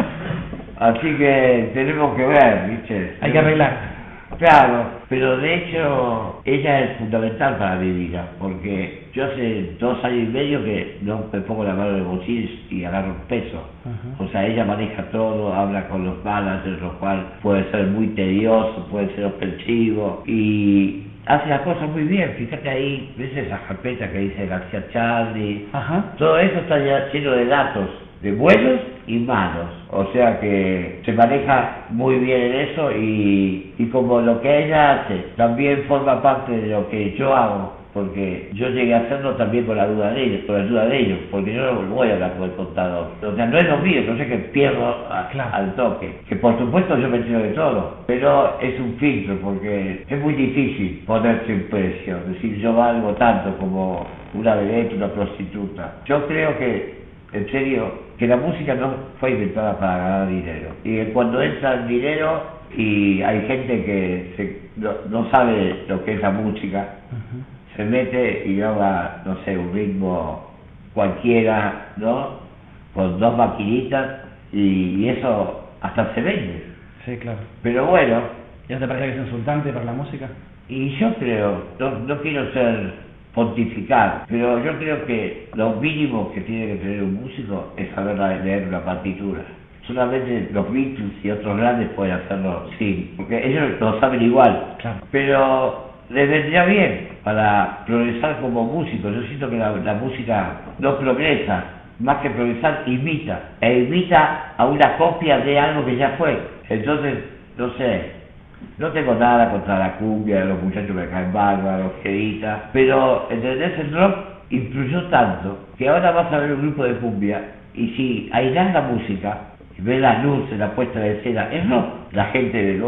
Así que tenemos que ver, ¿viste? Hay que arreglar. Claro, pero de hecho ella es fundamental para mi vida, porque yo hace dos años y medio que no me pongo la mano en el bolsillo y agarro un peso. Uh-huh. O sea, ella maneja todo, habla con los managers, lo cual puede ser muy tedioso, puede ser ofensivo, y hace las cosas muy bien. Fíjate ahí, ves esas carpetas que dice García Charlie. Ajá. Todo eso está ya lleno de datos, de buenos y malos, o sea que se maneja muy bien en eso, y, y como lo que ella hace también forma parte de lo que yo hago, porque yo llegué a hacerlo también con la ayuda de ellos, con la ayuda de ellos, porque yo no voy a hablar con el contador, o sea, no es lo mío, no sé que pierdo a, claro. al toque, que por supuesto yo me entero de todo, pero es un filtro, porque es muy difícil ponerse un precio, es decir, yo valgo tanto como una vedette, una prostituta. Yo creo que, en serio, que la música no fue inventada para ganar dinero, y cuando entra el dinero y hay gente que se, no, no sabe lo que es la música, uh-huh. se mete y graba, no sé, un ritmo cualquiera, ¿no? Con dos maquinitas, y, y eso hasta se vende. Sí, claro. Pero bueno. ¿Ya te parece que es insultante para la música? Y yo creo, no, no quiero ser pontificar, pero yo creo que lo mínimo que tiene que tener un músico es saber leer una partitura. Solamente los Beatles y otros grandes pueden hacerlo, sí, porque ellos lo saben igual, claro. Pero les vendría bien para progresar como músicos. Yo siento que la, la música no progresa, más que progresar, imita, e imita a una copia de algo que ya fue. Entonces, no sé, no tengo nada contra la cumbia, los muchachos me caen bárbaros, queritas, pero ¿entendés? El rock influyó tanto que ahora vas a ver un grupo de cumbia, y si airás la música, ves las luces, la puesta de escena, es rock. La gente de oh,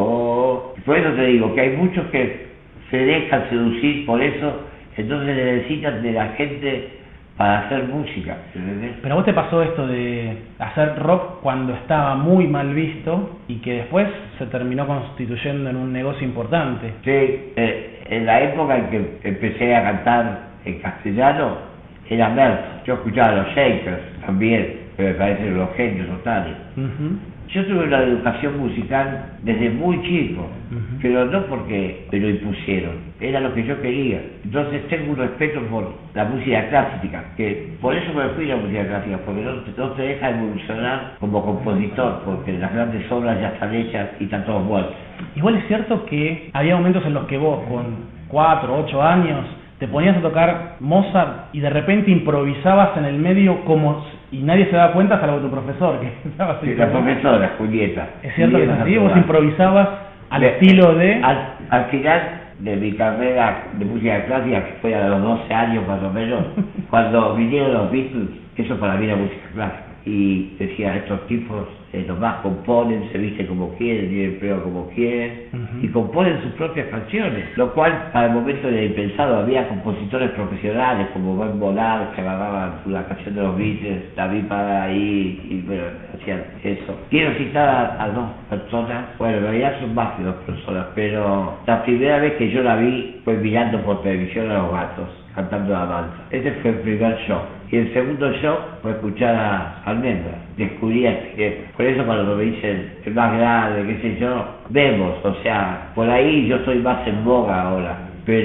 oh, oh. Por eso te digo que hay muchos que se dejan seducir por eso, entonces necesitan de la gente para hacer música, ¿entendés? Pero a vos te pasó esto de hacer rock cuando estaba muy mal visto y que después se terminó constituyendo en un negocio importante. Sí, eh, en la época en que empecé a cantar en castellano era Merck. Yo escuchaba a los Shakers también, que me parecen los genios totales. Uh-huh. Yo tuve una educación musical desde muy chico, uh-huh. pero no porque me lo impusieron, era lo que yo quería. Entonces tengo un respeto por la música clásica, que por eso me fui a la música clásica, porque no, no te deja evolucionar como compositor, porque las grandes obras ya están hechas y están todos muertos. Igual es cierto que había momentos en los que vos, con cuatro, ocho años, te ponías a tocar Mozart y de repente improvisabas en el medio como y nadie se daba cuenta salvo tu profesor que estaba sí, la profesora Julieta. Es cierto Julieta, que vos improvisabas al de, estilo de al, al final de mi carrera de música clásica, que fue a los doce años más o menos, cuando vinieron los Beatles, eso para mí era música clásica, y decía, estos tipos eh, nomás componen, se visten como quieren, tienen empleo como quieren, uh-huh. y componen sus propias canciones, lo cual para el momento era impensado. Había compositores profesionales como Ben Volar que agarraban la canción de los Beatles, David para ahí, y bueno, hacían eso. Quiero citar a, a dos personas, bueno, en realidad son más que dos personas, pero la primera vez que yo la vi fue mirando por televisión a los Gatos cantando la danza. Ese fue el primer show. Y el segundo show fue escuchar a Almendra. Descubrí que, por eso cuando me dicen el más grande, qué sé yo, vemos, o sea, por ahí yo estoy más en boga ahora,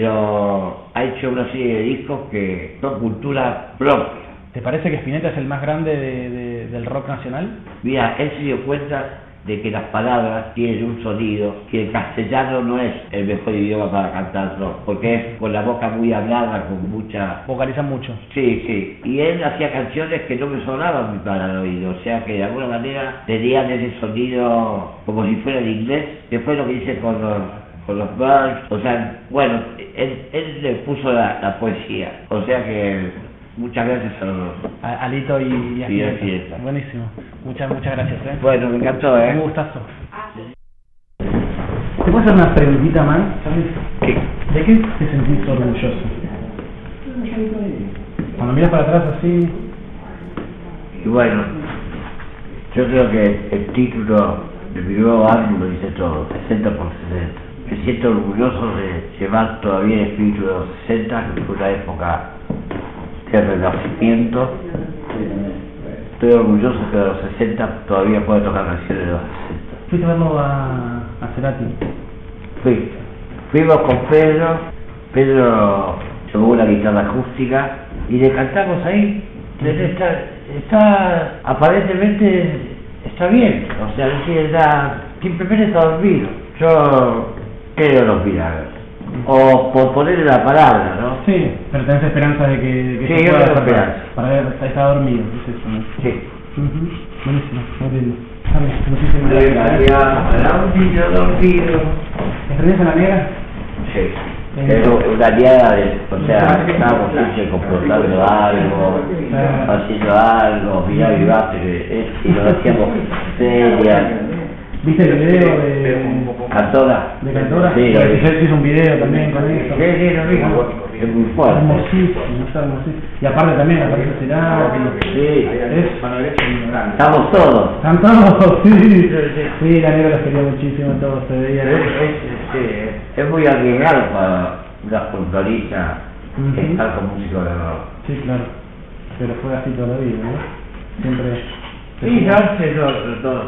pero ha hecho una serie de discos que son cultura propia. ¿Te parece que Spinetta es el más grande de, de, del rock nacional? Mira, él se dio cuenta de que las palabras tienen un sonido, que el castellano no es el mejor idioma para cantar rock, porque es con la boca muy hablada, con mucha... Vocaliza mucho. Sí, sí, y él hacía canciones que no me sonaban muy para el oído, o sea que de alguna manera tenían ese sonido como si fuera en inglés, que fue lo que hice con los, con los Birds, o sea, bueno, él, él le puso la, la poesía, o sea que muchas gracias a los dos. A, Alito y, y a Y a Fiesta. Fiesta. Buenísimo, muchas, muchas gracias. ¿eh? Bueno, me encantó, ¿eh? Un gustazo. ¿Te puedo hacer una preguntita más? ¿Sabes? ¿Qué? ¿De qué te sentís orgulloso? Cuando miras para atrás así... Y bueno, yo creo que el título de mi nuevo álbum lo dice todo, sesenta por sesenta. Me siento orgulloso de llevar todavía el espíritu de los sesenta, que fue una época de renacimiento. Estoy orgulloso que de los sesenta todavía pueda tocar canciones de los sesenta. ¿Fuiste a verlo a, a Cerati? Fui. Fuimos con Pedro, Pedro llevó una guitarra acústica y le cantamos ahí. Está, está aparentemente está bien, o sea, no tiene nada, simplemente está dormido. Yo creo en los milagros, o por ponerle la palabra, ¿no? Sí, pero tenés esperanza de que, que Sí, se yo pueda tengo hacer esperanza. para ver, está, está dormido, es eso, ¿no? Sí. Uh-huh. Buenísimo, muy lindo. Dale, muchísimas gracias. Para un niño dormido. ¿Extrañas a la negra? Sí. Pero una aliada de, o sea, estábamos siempre confrontando algo, haciendo algo, mirá y bate, y lo hacíamos seria. ¿Viste el video de Cantora? ¿De Cantora? Sí, lo vi. Él hizo un video también con eso. Sí, sí, lo vi. Es muy fuerte. Hermosísimo, está hermosísimo. Y aparte también aparece Cerati. Sí. Es... Estamos todos. Están todos, sí. Sí, la negra los quería muchísimo, todos se veían. Es, es, sí, es muy arriesgado para una folclorista Uh-huh. estar con músicos de rock. Sí, claro. Pero fue así toda la vida, ¿no? Siempre... Sí, ya sé, no, no.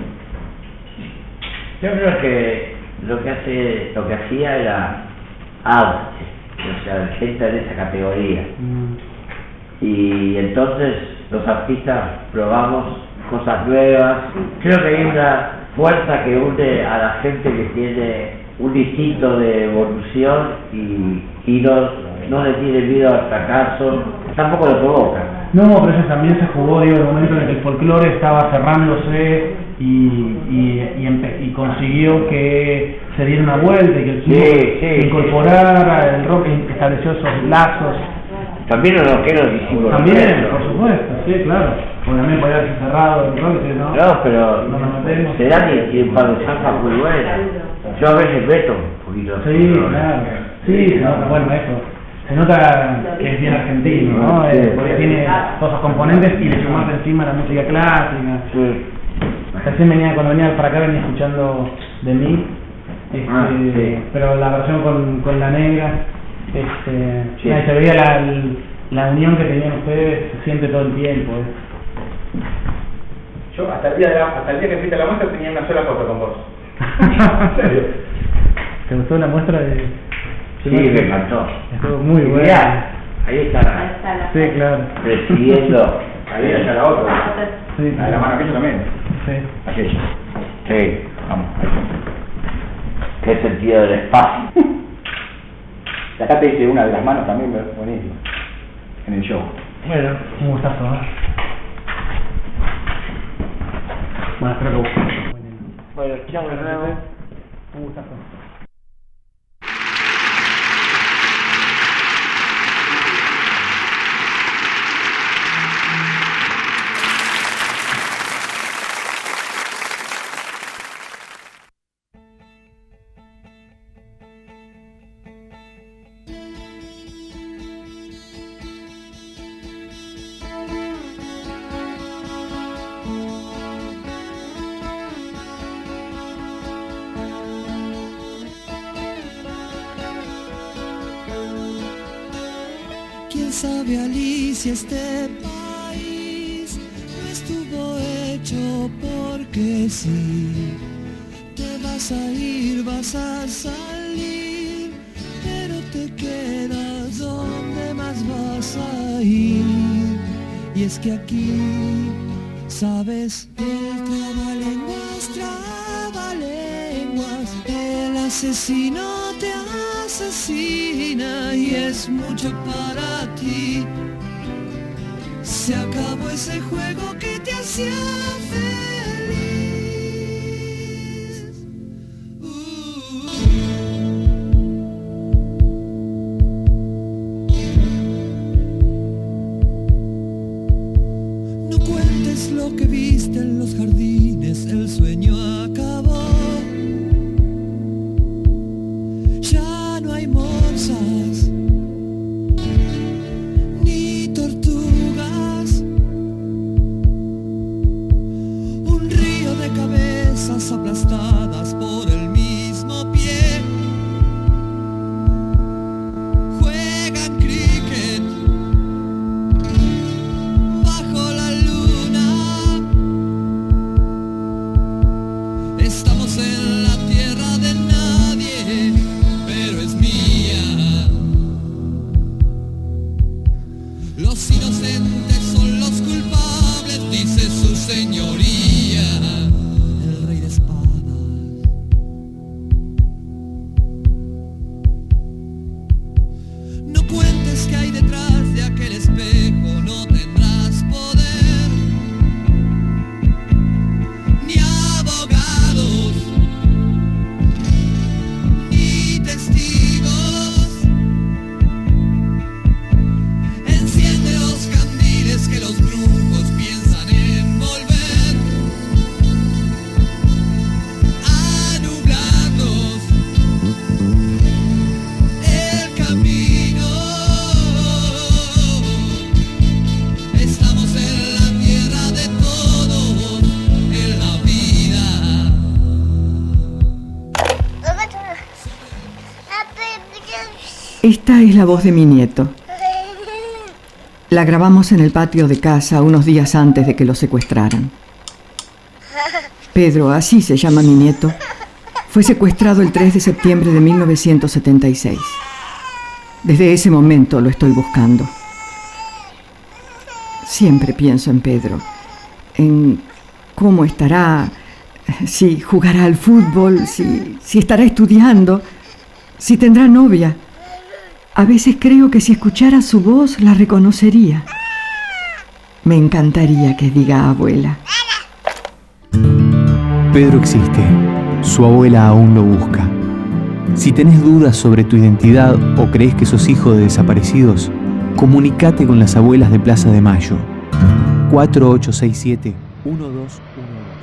Yo creo que lo que hace, lo que hacía era arte, o sea, gente de esa categoría. Mm. Y entonces los artistas probamos cosas nuevas. Creo que hay una fuerza que une a la gente que tiene un instinto de evolución y, y no, no le tiene miedo al fracaso, tampoco lo provoca. No, pero eso también se jugó, digo, el momento en el que el folclore estaba cerrándose y, y, y, empe- y consiguió que se diera una vuelta y que el Sí, sí, sí, incorporara el rock, y estableció esos lazos. También los rockeros hicimos También, eso. por supuesto, sí, claro. Porque también podía haberse cerrado el rock, ¿no? No, pero No nos metemos. Cerati tiene un par de zanjas muy buenas. Yo a veces meto un poquito. Sí, claro. Sí, se nota, bueno, eso. Se nota que es bien argentino, ¿no? Sí. Eh, porque tiene todos esos componentes y le sumás encima la música clásica. Sí. Recién venía, cuando venía para acá venía escuchando de mí, este, Ah, sí. pero la versión con, con la negra, este, Sí. ahí se veía la, la unión que tenían ustedes, se siente todo el tiempo. ¿eh? Yo hasta el día de la, hasta el día que fuiste a la muestra tenía una sola foto con vos. ¿En serio? ¿Te gustó la muestra de...? Sí, me encantó. Estuvo muy Y buena. mirá, ahí está Sí, claro. presidiendo. Ahí está la otra. Sí. La de la mano aquella también. Sí. Aquella. Sí. Vamos, ahí está. Qué sentido del espacio. Y acá te hice una de las manos también, buenísima. En el show. Bueno, Un gustazo, ¿eh? Bueno, espero que guste. bueno, chao de nuevo. Un gustazo. ¿Quién sabe, Alicia, este país no estuvo hecho porque sí? Te vas a ir, vas a salir, pero te quedas donde más vas a ir. Y es que aquí, sabes, el trabalenguas, trabalenguas, el asesino te asesina y es mucho para ti. Se acabó ese juego que te hacía feliz. Uh, uh, uh. Estamos en la tierra de nadie, pero es mía. Los inocentes son los culpables, dice su señoría, el rey de espadas. No cuentes que hay detrás de aquel espejo, no tendrás poder, ni abogados, ni testigos. Enciende los candiles que los brujos piensan envolver, a nublarnos el camino. Estamos en la tierra de todos, en la vida. Esta es la voz de mi nieto. La grabamos en el patio de casa unos días antes de que lo secuestraran. Pedro, así se llama mi nieto, fue secuestrado el tres de septiembre de mil novecientos setenta y seis. Desde ese momento lo estoy buscando. Siempre pienso en Pedro, en cómo estará, si jugará al fútbol, si, si estará estudiando, si tendrá novia. A veces creo que si escuchara su voz la reconocería. Me encantaría que diga abuela. Pedro existe. Su abuela aún lo busca. Si tenés dudas sobre tu identidad o crees que sos hijo de desaparecidos, comunicate con las abuelas de Plaza de Mayo. cuatro ocho seis siete, uno dos uno dos.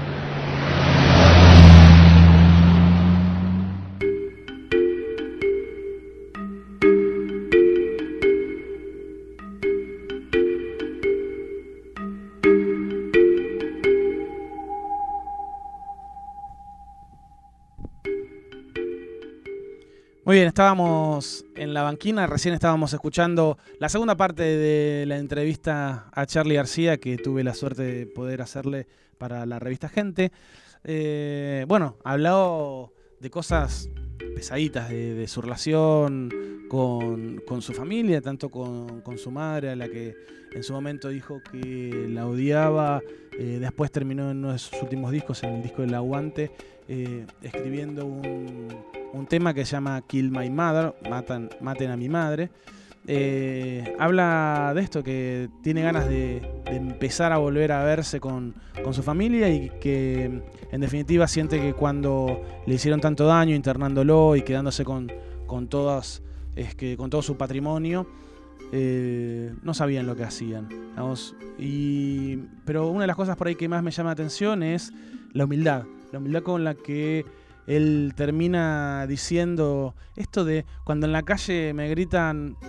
Muy bien, estábamos en la banquina, recién estábamos escuchando la segunda parte de la entrevista a Charly García que tuve la suerte de poder hacerle para la revista Gente. Eh, bueno, habló de cosas pesaditas, de, de su relación con, con su familia, tanto con, con su madre, a la que en su momento dijo que la odiaba. Eh, después terminó en uno de sus últimos discos, en el disco del Aguante, eh, escribiendo un, un tema que se llama Kill My Mother, Matan, maten a mi madre. Eh, habla de esto, que tiene ganas de, de empezar a volver a verse con, con su familia y que en definitiva siente que cuando le hicieron tanto daño internándolo y quedándose con, con, todas, es que, con todo su patrimonio, eh, no sabían lo que hacían, vamos. Y, pero una de las cosas por ahí que más me llama la atención es la humildad, la humildad con la que él termina diciendo esto de cuando en la calle me gritan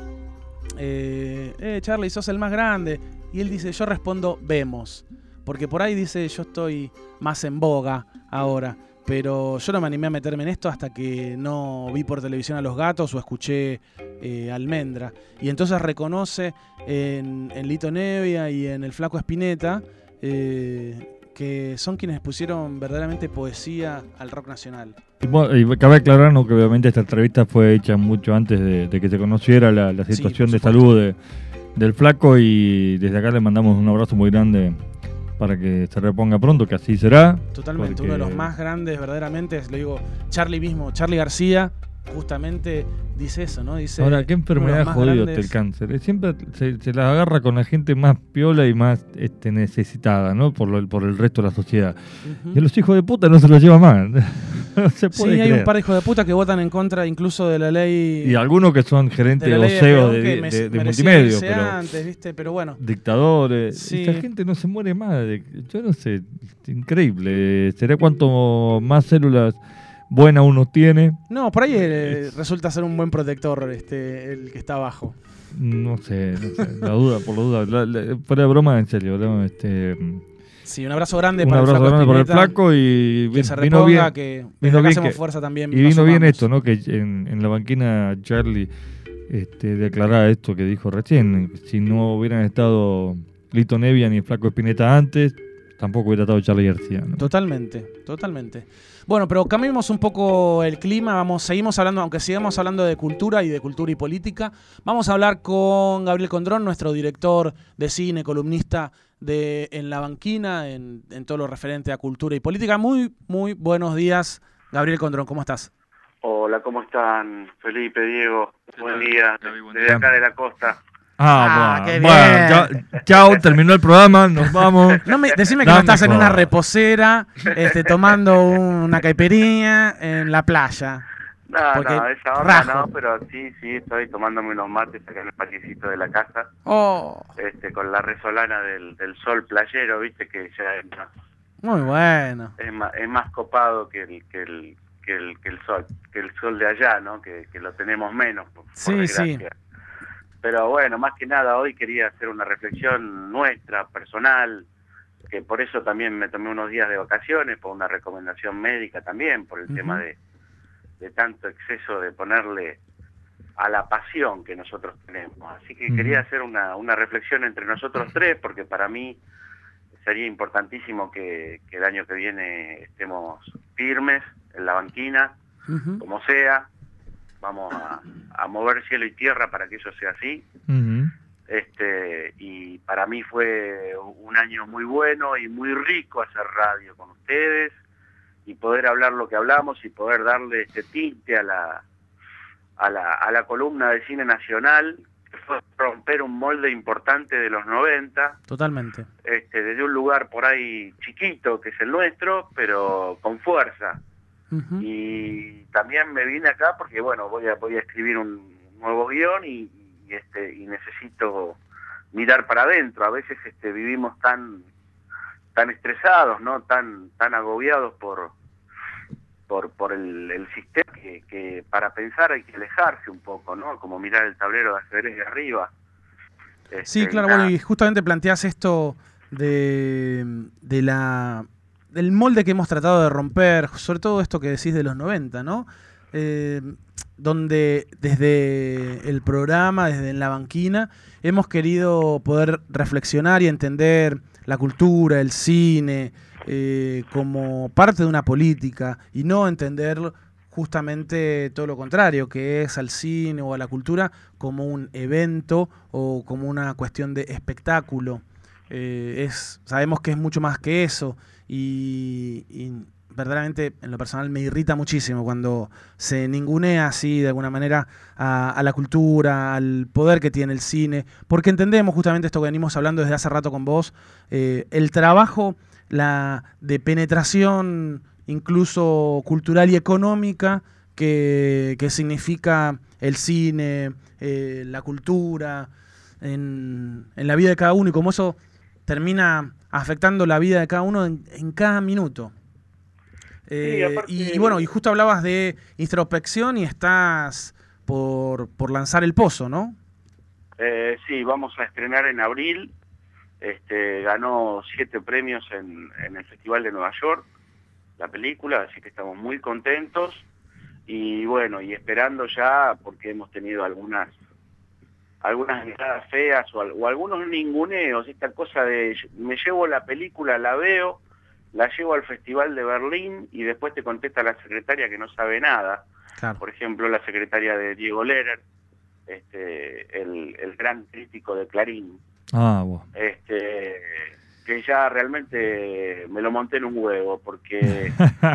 eh, eh Charly, sos el más grande, y él dice, yo respondo, vemos, porque por ahí dice, yo estoy más en boga ahora, pero yo no me animé a meterme en esto hasta que no vi por televisión a Los Gatos o escuché eh, Almendra, y entonces reconoce en, en Lito Nevia y en el Flaco Spinetta eh, que son quienes pusieron verdaderamente poesía al rock nacional. Y, bueno, y cabe aclarar, ¿no?, que obviamente esta entrevista fue hecha mucho antes de, de que se conociera la, la situación sí, de salud de, del Flaco, y desde acá le mandamos un abrazo muy grande para que se reponga pronto, que así será. Totalmente, porque... uno de los más grandes verdaderamente, lo digo, Charly mismo, Charly García justamente dice eso, ¿no? Dice, ahora, ¿qué enfermedad jodido grandes... el cáncer? Siempre se, se la agarra con la gente más piola y más este, necesitada, ¿no? Por, lo, por el resto de la sociedad. Uh-huh. Y a los hijos de puta no se los lleva mal. No se puede sí, hay creer. Un par de hijos de puta que votan en contra incluso de la ley. Y algunos que son gerentes o C E O de, de, de, de multimedia. Pero, antes, ¿viste? Pero bueno. Dictadores. Sí. Esta gente no se muere más. Yo no sé. Increíble. Será cuanto más células buena uno tiene. No, por ahí eh, resulta ser un buen protector este el que está abajo. No sé, no sé, la duda, por la duda. La, la, fuera de broma, en serio. ¿no? Este, sí, un abrazo grande un para abrazo el Flaco grande para el Spinetta, Flaco y que se vino reponga, bien, que vino bien hacemos que, fuerza también. Y vino bien esto, ¿no? Que en, en la banquina Charly este, declaraba esto que dijo recién. Si no hubieran estado Lito Nevia ni el Flaco Spinetta antes, tampoco hubiera estado Charly García, ¿no? Totalmente, totalmente. Bueno, pero cambiemos un poco el clima, vamos, seguimos hablando, aunque sigamos hablando de cultura y de cultura y política, vamos a hablar con Gabriel Condrón, nuestro director de cine, columnista de En la Banquina, en, en todo lo referente a cultura y política. Muy, muy buenos días, Gabriel Condrón, ¿cómo estás? Hola, ¿cómo están? Felipe, Diego, buen día, desde acá de la costa. Ah, Ah, bueno, qué bueno, bien. ya- chao, terminó el programa, nos vamos. No me, decime que no Dame estás en joder. una reposera, este, tomando una caipirinha en la playa. No, Porque no, esa onda rajo. no, pero sí, sí, estoy tomándome unos mates acá en el patiecito de la casa, Oh, este, con la resolana del, del sol playero, viste, que ya es más, muy bueno. es más, es más copado que el, que el, que el, que el sol, que el sol de allá, ¿no? Que, que lo tenemos menos, por, por Sí, desgracia. sí. Pero bueno, más que nada hoy quería hacer una reflexión nuestra, personal, que por eso también me tomé unos días de vacaciones, por una recomendación médica también, por el Ujú. tema de, de tanto exceso de ponerle a la pasión que nosotros tenemos. Así que Ujú. quería hacer una, una reflexión entre nosotros tres, porque para mí sería importantísimo que, que el año que viene estemos firmes en la banquina, Ujú. como sea. Vamos a, a mover cielo y tierra para que eso sea así. Ujú. Este, y para mí fue un año muy bueno y muy rico hacer radio con ustedes y poder hablar lo que hablamos y poder darle este tinte a la a la, a la columna de cine nacional, que fue romper un molde importante de los noventa, Totalmente. este, desde un lugar por ahí chiquito que es el nuestro, pero con fuerza. Ujú. Y también me vine acá porque bueno, voy a voy a escribir un nuevo guión y, y este y necesito mirar para adentro. A veces este vivimos tan tan estresados, ¿no? Tan tan agobiados por por por el, el sistema que, que para pensar hay que alejarse un poco, ¿no? Como mirar el tablero de ajedrez de arriba. Este, Sí, claro, nada. bueno, y justamente planteás esto de, de la del molde que hemos tratado de romper, sobre todo esto que decís de los noventa, ¿no? Eh, donde desde el programa, desde En la Banquina, hemos querido poder reflexionar y entender la cultura, el cine, eh, como parte de una política y no entender justamente todo lo contrario, que es al cine o a la cultura como un evento o como una cuestión de espectáculo. Eh, es, sabemos que es mucho más que eso y, y verdaderamente en lo personal me irrita muchísimo cuando se ningunea así de alguna manera a, a la cultura, al poder que tiene el cine, porque entendemos justamente esto que venimos hablando desde hace rato con vos, eh, el trabajo la de penetración incluso cultural y económica que, que significa el cine, eh, la cultura en, en la vida de cada uno y cómo eso termina afectando la vida de cada uno en, en cada minuto. Eh, aparte- y, y bueno, y justo hablabas de introspección y estás por, por lanzar El Pozo, ¿no? Eh, sí, vamos a estrenar en abril. Este, ganó siete premios en, en el Festival de Nueva York, la película, así que estamos muy contentos. Y bueno, y esperando ya, porque hemos tenido algunas algunas miradas feas o, al- o algunos ninguneos, esta cosa de me llevo la película, la veo, la llevo al Festival de Berlín y después te contesta la secretaria que no sabe nada. Claro. Por ejemplo, la secretaria de Diego Lehrer, este, el, el gran crítico de Clarín, Ah, bueno. este, que ya realmente me lo monté en un huevo, porque,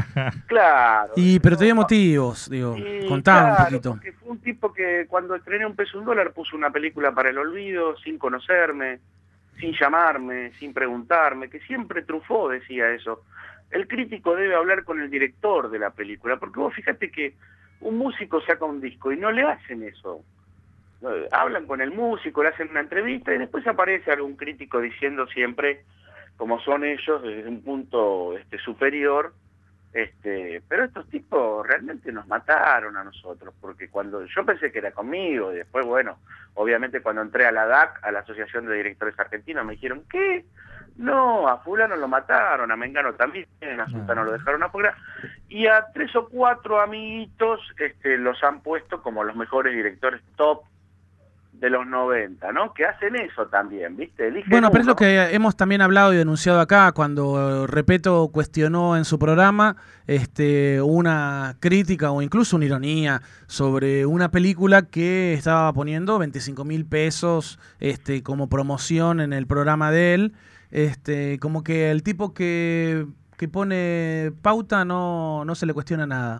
claro, Y pero te dio motivos, digo, y contá un claro, poquito. porque fue un tipo que cuando estrené Un peso un dólar puso una película para el olvido, sin conocerme, sin llamarme, sin preguntarme, que siempre trufó, decía eso. El crítico debe hablar con el director de la película, porque vos fíjate que un músico saca un disco y no le hacen eso. Eh, Hablan con el músico, le hacen una entrevista y después aparece algún crítico diciendo siempre, como son ellos, desde un punto este, superior. Este, pero estos tipos realmente nos mataron a nosotros, porque cuando yo pensé que era conmigo, y después, bueno, obviamente cuando entré a la D A C, a la Asociación de Directores Argentinos, me dijeron, ¿qué? No, a fulano lo mataron, a Mengano también, a Sultano lo dejaron afuera, y a tres o cuatro amiguitos este, los han puesto como los mejores directores top de los noventa, ¿no? Que hacen eso también, ¿viste? Eligen bueno, pero uno. es lo que hemos también hablado y denunciado acá, cuando Repetto cuestionó en su programa este, una crítica o incluso una ironía sobre una película que estaba poniendo veinticinco mil pesos este, como promoción en el programa de él, este, como que el tipo que, que pone pauta no, no se le cuestiona nada.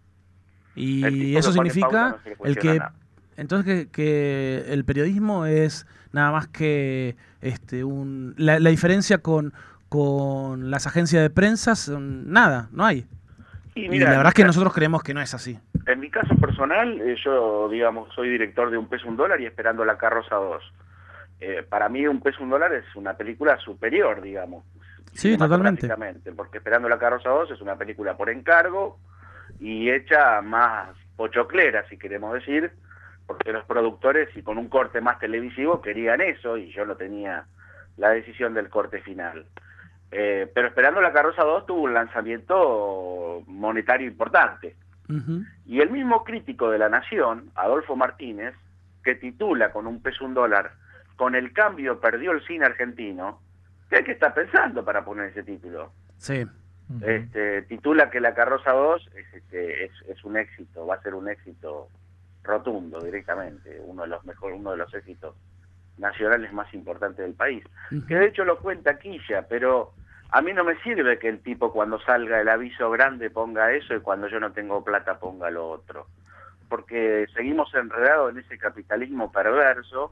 Y eso significa no el que... Nada. Entonces que, que el periodismo es nada más que este un la, la diferencia con, con las agencias de prensa, son nada, no hay. Y, mira, y la verdad es que nosotros creemos que no es así. En mi caso personal, eh, yo digamos soy director de Un peso un dólar y Esperando la carroza dos. Eh, para mí Un peso un dólar es una película superior, digamos. Sí, totalmente. Porque Esperando la carroza dos es una película por encargo y hecha más pochoclera, si queremos decir, porque los productores y con un corte más televisivo querían eso y yo no tenía la decisión del corte final. Eh, pero Esperando la carroza dos tuvo un lanzamiento monetario importante. Uh-huh. Y el mismo crítico de La Nación, Adolfo Martínez, que titula con Un peso un dólar, con el cambio perdió el cine argentino, ¿qué hay que estar pensando para poner ese título? Sí. Uh-huh. Este, titula que La carroza dos es, este, es, es un éxito, va a ser un éxito rotundo directamente, uno de los mejores, uno de los éxitos nacionales más importantes del país. Uh-huh. Que de hecho lo cuenta Quilla, pero a mí no me sirve que el tipo cuando salga el aviso grande ponga eso y cuando yo no tengo plata ponga lo otro. Porque seguimos enredados en ese capitalismo perverso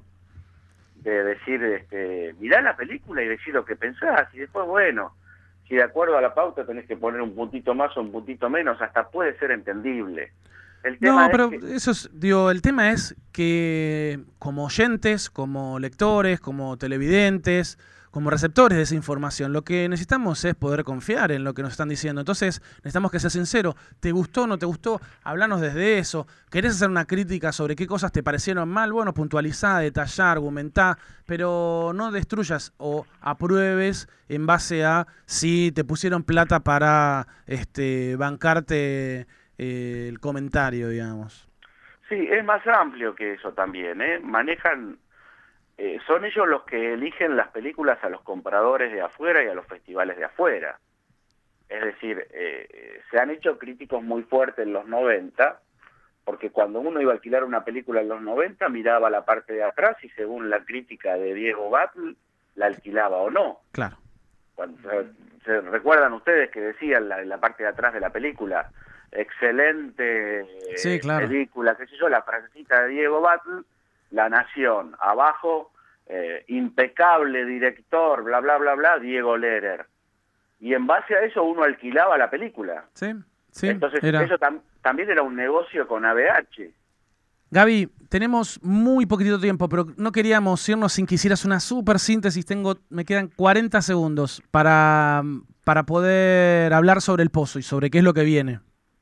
de decir, este, mirá la película y decir lo que pensás, y después, bueno, si de acuerdo a la pauta tenés que poner un puntito más o un puntito menos, hasta puede ser entendible. El tema no, pero es que... eso es, digo, el tema es que como oyentes, como lectores, como televidentes, como receptores de esa información, lo que necesitamos es poder confiar en lo que nos están diciendo. Entonces, necesitamos que sea sincero. ¿Te gustó, no te gustó? Hablanos desde eso. ¿Querés hacer una crítica sobre qué cosas te parecieron mal? Bueno, puntualizá, detallá, argumentá, pero no destruyas o apruebes en base a si te pusieron plata para este, bancarte eh, el comentario, digamos. Sí, es más amplio que eso también, ¿eh? Manejan... Eh, son ellos los que eligen las películas a los compradores de afuera y a los festivales de afuera. Es decir, eh, se han hecho críticos muy fuertes en los noventa, porque cuando uno iba a alquilar una película en los noventa, miraba la parte de atrás y según la crítica de Diego Battle, la alquilaba o no. Claro. Cuando, se, se recuerdan ustedes que decían la, en la parte de atrás de la película, excelente sí, claro. película, qué sé yo, la frasecita de Diego Battle, La Nación, abajo, eh, impecable director, bla, bla, bla, bla, Diego Lehrer. Y en base a eso uno alquilaba la película. Sí, sí. Entonces era. eso tam también era un negocio con A B H. Gaby, tenemos muy poquitito tiempo, pero no queríamos irnos sin que hicieras una súper síntesis. Tengo, me quedan cuarenta segundos para, para poder hablar sobre El Pozo y sobre qué es lo que viene.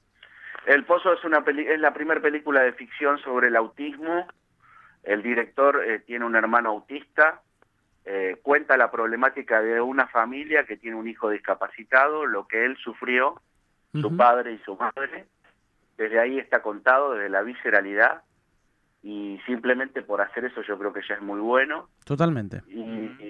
El Pozo es, una peli es la primera película de ficción sobre el autismo. El director eh, tiene un hermano autista, eh, cuenta la problemática de una familia que tiene un hijo discapacitado, lo que él sufrió, uh-huh. su padre y su madre. Desde ahí está contado, desde la visceralidad, y simplemente por hacer eso yo creo que ya es muy bueno. Totalmente. Y,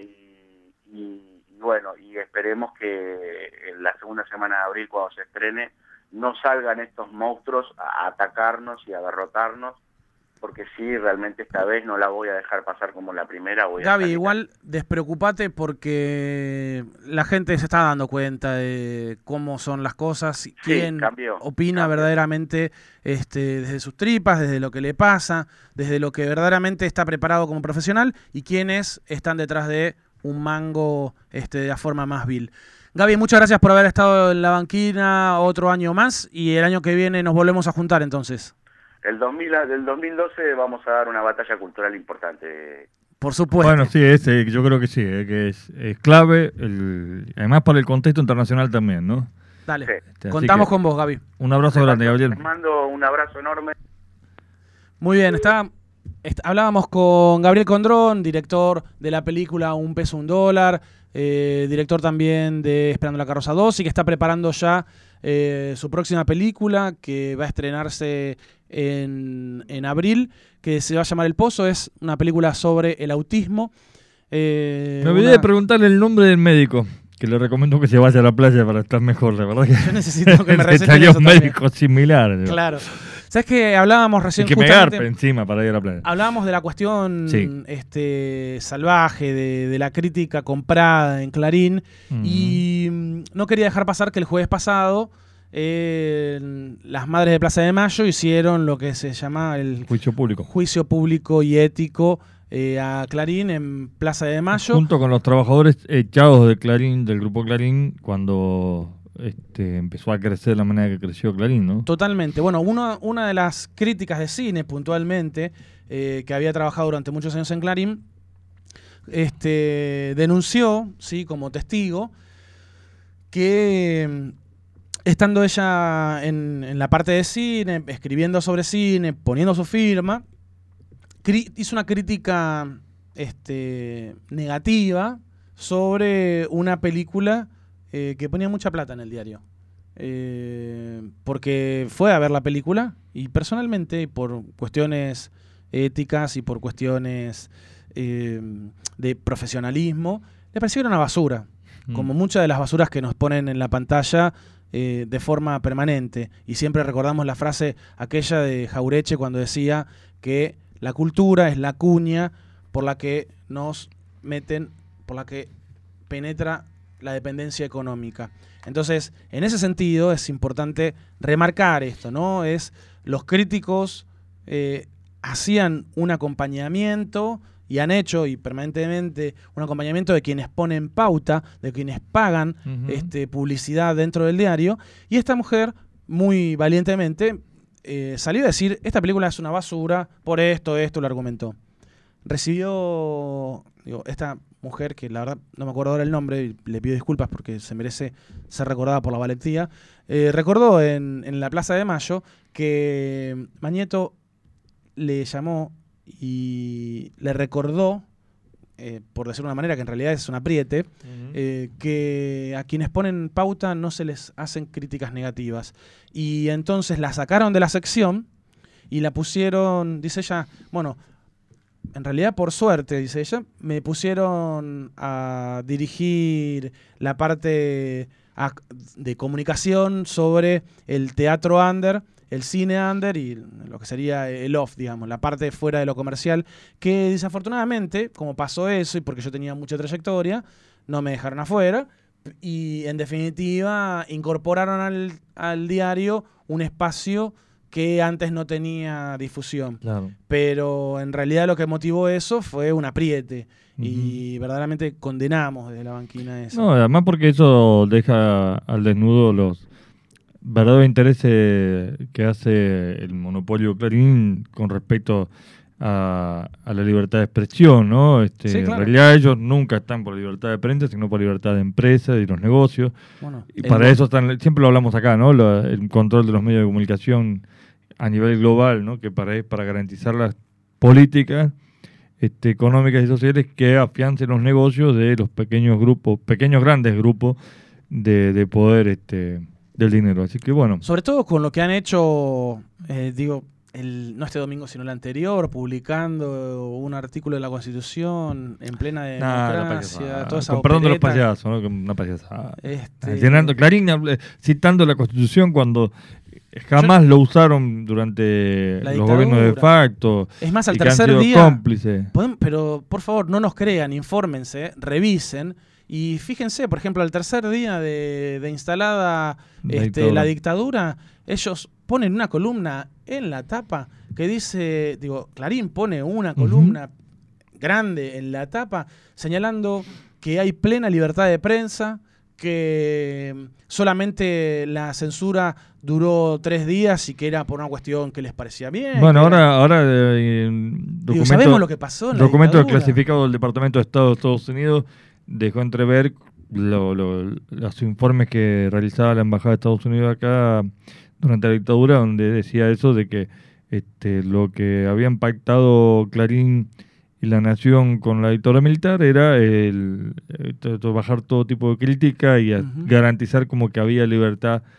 y, y, y bueno, y esperemos que en la segunda semana de abril, cuando se estrene, no salgan estos monstruos a atacarnos y a derrotarnos, porque sí, realmente esta vez no la voy a dejar pasar como la primera. Voy Gaby, a igual despreocupate porque la gente se está dando cuenta de cómo son las cosas, quién sí, cambió, opina cambió. verdaderamente este, desde sus tripas, desde lo que le pasa, desde lo que verdaderamente está preparado como profesional y quiénes están detrás de un mango este, de la forma más vil. Gaby, muchas gracias por haber estado en la banquina otro año más y el año que viene nos volvemos a juntar entonces. El dos mil, del dos mil doce vamos a dar una batalla cultural importante. Por supuesto. Bueno, sí, ese, yo creo que sí, eh, que es, es clave, el, además para el contexto internacional también, ¿no? Dale, sí. Contamos que, con vos, Gaby. Un abrazo te grande, mando, Gabriel. Te mando un abrazo enorme. Muy bien, está, está, hablábamos con Gabriel Condrón, director de la película Un peso, un dólar, eh, director también de Esperando la carroza dos y que está preparando ya eh, su próxima película, que va a estrenarse en, en abril, que se va a llamar El Pozo. Es una película sobre el autismo. Eh, Me olvidé una... de preguntarle el nombre del médico, que le recomiendo que se vaya a la playa para estar mejor, la verdad que yo necesito que me receten eso un médico similar. Digo. Claro. ¿Sabes que hablábamos recién? Y que me garpe encima para ir a la playa. Hablábamos de la cuestión sí. este, salvaje, de, de la crítica comprada en Clarín, uh-huh. y mm, no quería dejar pasar que el jueves pasado eh, las Madres de Plaza de Mayo hicieron lo que se llama el juicio público, juicio público y ético eh, a Clarín en Plaza de Mayo. Junto con los trabajadores echados de Clarín, del grupo Clarín, cuando... Este, empezó a crecer de la manera que creció Clarín, ¿no? Totalmente. Bueno, uno, una de las críticas de cine, puntualmente, eh, que había trabajado durante muchos años en Clarín, este, denunció, sí, como testigo, que estando ella en, en la parte de cine, escribiendo sobre cine, poniendo su firma, cri- hizo una crítica este, negativa sobre una película Eh, que ponía mucha plata en el diario. Eh, porque fue a ver la película y personalmente, por cuestiones éticas y por cuestiones eh, de profesionalismo, le pareció una basura. Mm. Como muchas de las basuras que nos ponen en la pantalla eh, de forma permanente. Y siempre recordamos la frase aquella de Jaureche cuando decía que la cultura es la cuña por la que nos meten, por la que penetra la dependencia económica. Entonces, en ese sentido es importante remarcar esto, ¿no? Es los críticos eh, hacían un acompañamiento y han hecho y permanentemente un acompañamiento de quienes ponen pauta, de quienes pagan uh-huh. este, publicidad dentro del diario, y esta mujer muy valientemente eh, salió a decir, esta película es una basura, por esto, esto, lo argumentó. Recibió, digo, esta mujer, que la verdad no me acuerdo ahora el nombre, y le pido disculpas porque se merece ser recordada por la valentía, eh, recordó en, en la Plaza de Mayo que Mañeto le llamó y le recordó, eh, por decirlo de una manera que en realidad es un apriete, uh-huh. eh, que a quienes ponen pauta no se les hacen críticas negativas. Y entonces la sacaron de la sección y la pusieron, dice ella, bueno, en realidad, por suerte, dice ella, me pusieron a dirigir la parte de comunicación sobre el teatro under, el cine under y lo que sería el off, digamos, la parte fuera de lo comercial, que desafortunadamente, como pasó eso y porque yo tenía mucha trayectoria, no me dejaron afuera y, en definitiva, incorporaron al, al diario un espacio que antes no tenía difusión. Claro. Pero en realidad lo que motivó eso fue un apriete. Uh-huh. Y verdaderamente condenamos desde la banquina eso. No, además porque eso deja al desnudo los verdaderos intereses que hace el monopolio Clarín con respecto a, a la libertad de expresión, ¿no? Este, sí, claro. En realidad ellos nunca están por libertad de prensa, sino por libertad de empresa y los negocios. Bueno, y para eso están, siempre lo hablamos acá, ¿no? Lo, el control de los medios de comunicación a nivel global, ¿no? Que para, para garantizar las políticas este, económicas y sociales que afiancen los negocios de los pequeños grupos, pequeños grandes grupos de, de poder este, del dinero. Así que bueno. Sobre todo con lo que han hecho, eh, digo, el, no este domingo sino el anterior, publicando un artículo de la Constitución en plena democracia, nah, toda esa con perdón de los opereta. payasos, ¿no? Una payasada. Este... Llenando, Clarín citando la Constitución cuando jamás Yo, lo usaron durante los gobiernos de facto. Es más, al y tercer que han sido día. Cómplices. Podemos, pero por favor, no nos crean, infórmense, revisen. Y fíjense, por ejemplo, al tercer día de, de instalada la, este, dictadura. la dictadura, ellos ponen una columna en la tapa que dice, digo, Clarín pone una columna uh-huh. grande en la tapa señalando que hay plena libertad de prensa, que solamente la censura duró tres días y que era por una cuestión que les parecía bien. Bueno, ahora, era... ahora eh, documento, digo, sabemos lo que pasó en la documento dictadura. clasificado del Departamento de Estado de Estados Unidos dejó entrever lo, lo, los informes que realizaba la Embajada de Estados Unidos acá durante la dictadura, donde decía eso de que este, lo que habían pactado Clarín y la Nación con la dictadura militar era el, el, el bajar todo tipo de crítica y a, uh-huh. garantizar como que había libertad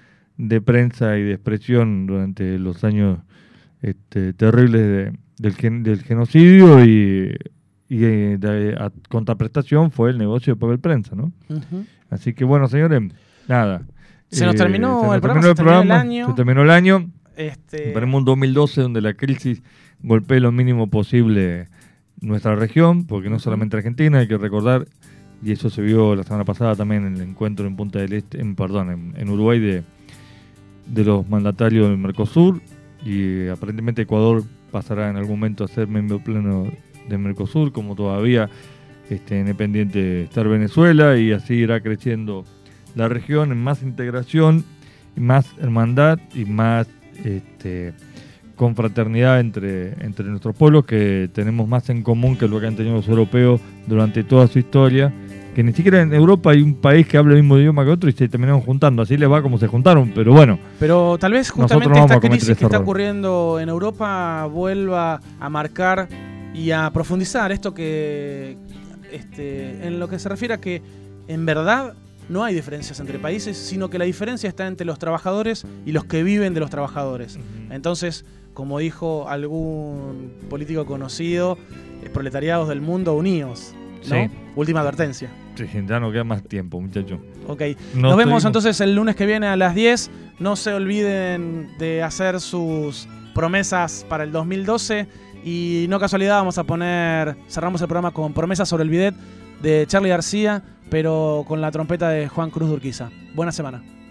de prensa y de expresión durante los años este, terribles de, del, gen, del genocidio y, y de, de a contraprestación fue el negocio de papel prensa, ¿no? Uh-huh. Así que bueno, señores, nada. Se nos terminó, eh, se nos el, terminó programa, el programa, se terminó el año. Se terminó el año. Este... Esperemos un dos mil doce donde la crisis golpee lo mínimo posible nuestra región, porque no solamente Argentina, hay que recordar, y eso se vio la semana pasada también en el encuentro en Punta del Este, en, perdón, en, en Uruguay de, de los mandatarios del Mercosur, y aparentemente Ecuador pasará en algún momento a ser miembro pleno del Mercosur, como todavía este, independiente estar Venezuela, y así irá creciendo la región en más integración, más hermandad y más este, confraternidad entre, entre nuestros pueblos, que tenemos más en común que lo que han tenido los europeos durante toda su historia, que ni siquiera en Europa hay un país que habla el mismo idioma que otro y se terminaron juntando, así les va como se juntaron, pero bueno. Pero tal vez justamente esta crisis que está ocurriendo en Europa vuelva a marcar y a profundizar esto que, este, en lo que se refiere a que en verdad no hay diferencias entre países, sino que la diferencia está entre los trabajadores y los que viven de los trabajadores. Uh-huh. Entonces, como dijo algún político conocido, proletariados del mundo unidos, ¿no? Sí. Última advertencia. Sí, ya no queda más tiempo, muchachos. Ok, no nos vemos entonces el lunes que viene a las diez. No se olviden de hacer sus promesas para el dos mil doce. Y no casualidad, vamos a poner, cerramos el programa con Promesas sobre el Bidet de Charly García, pero con la trompeta de Juan Cruz de Urquiza. Buena semana.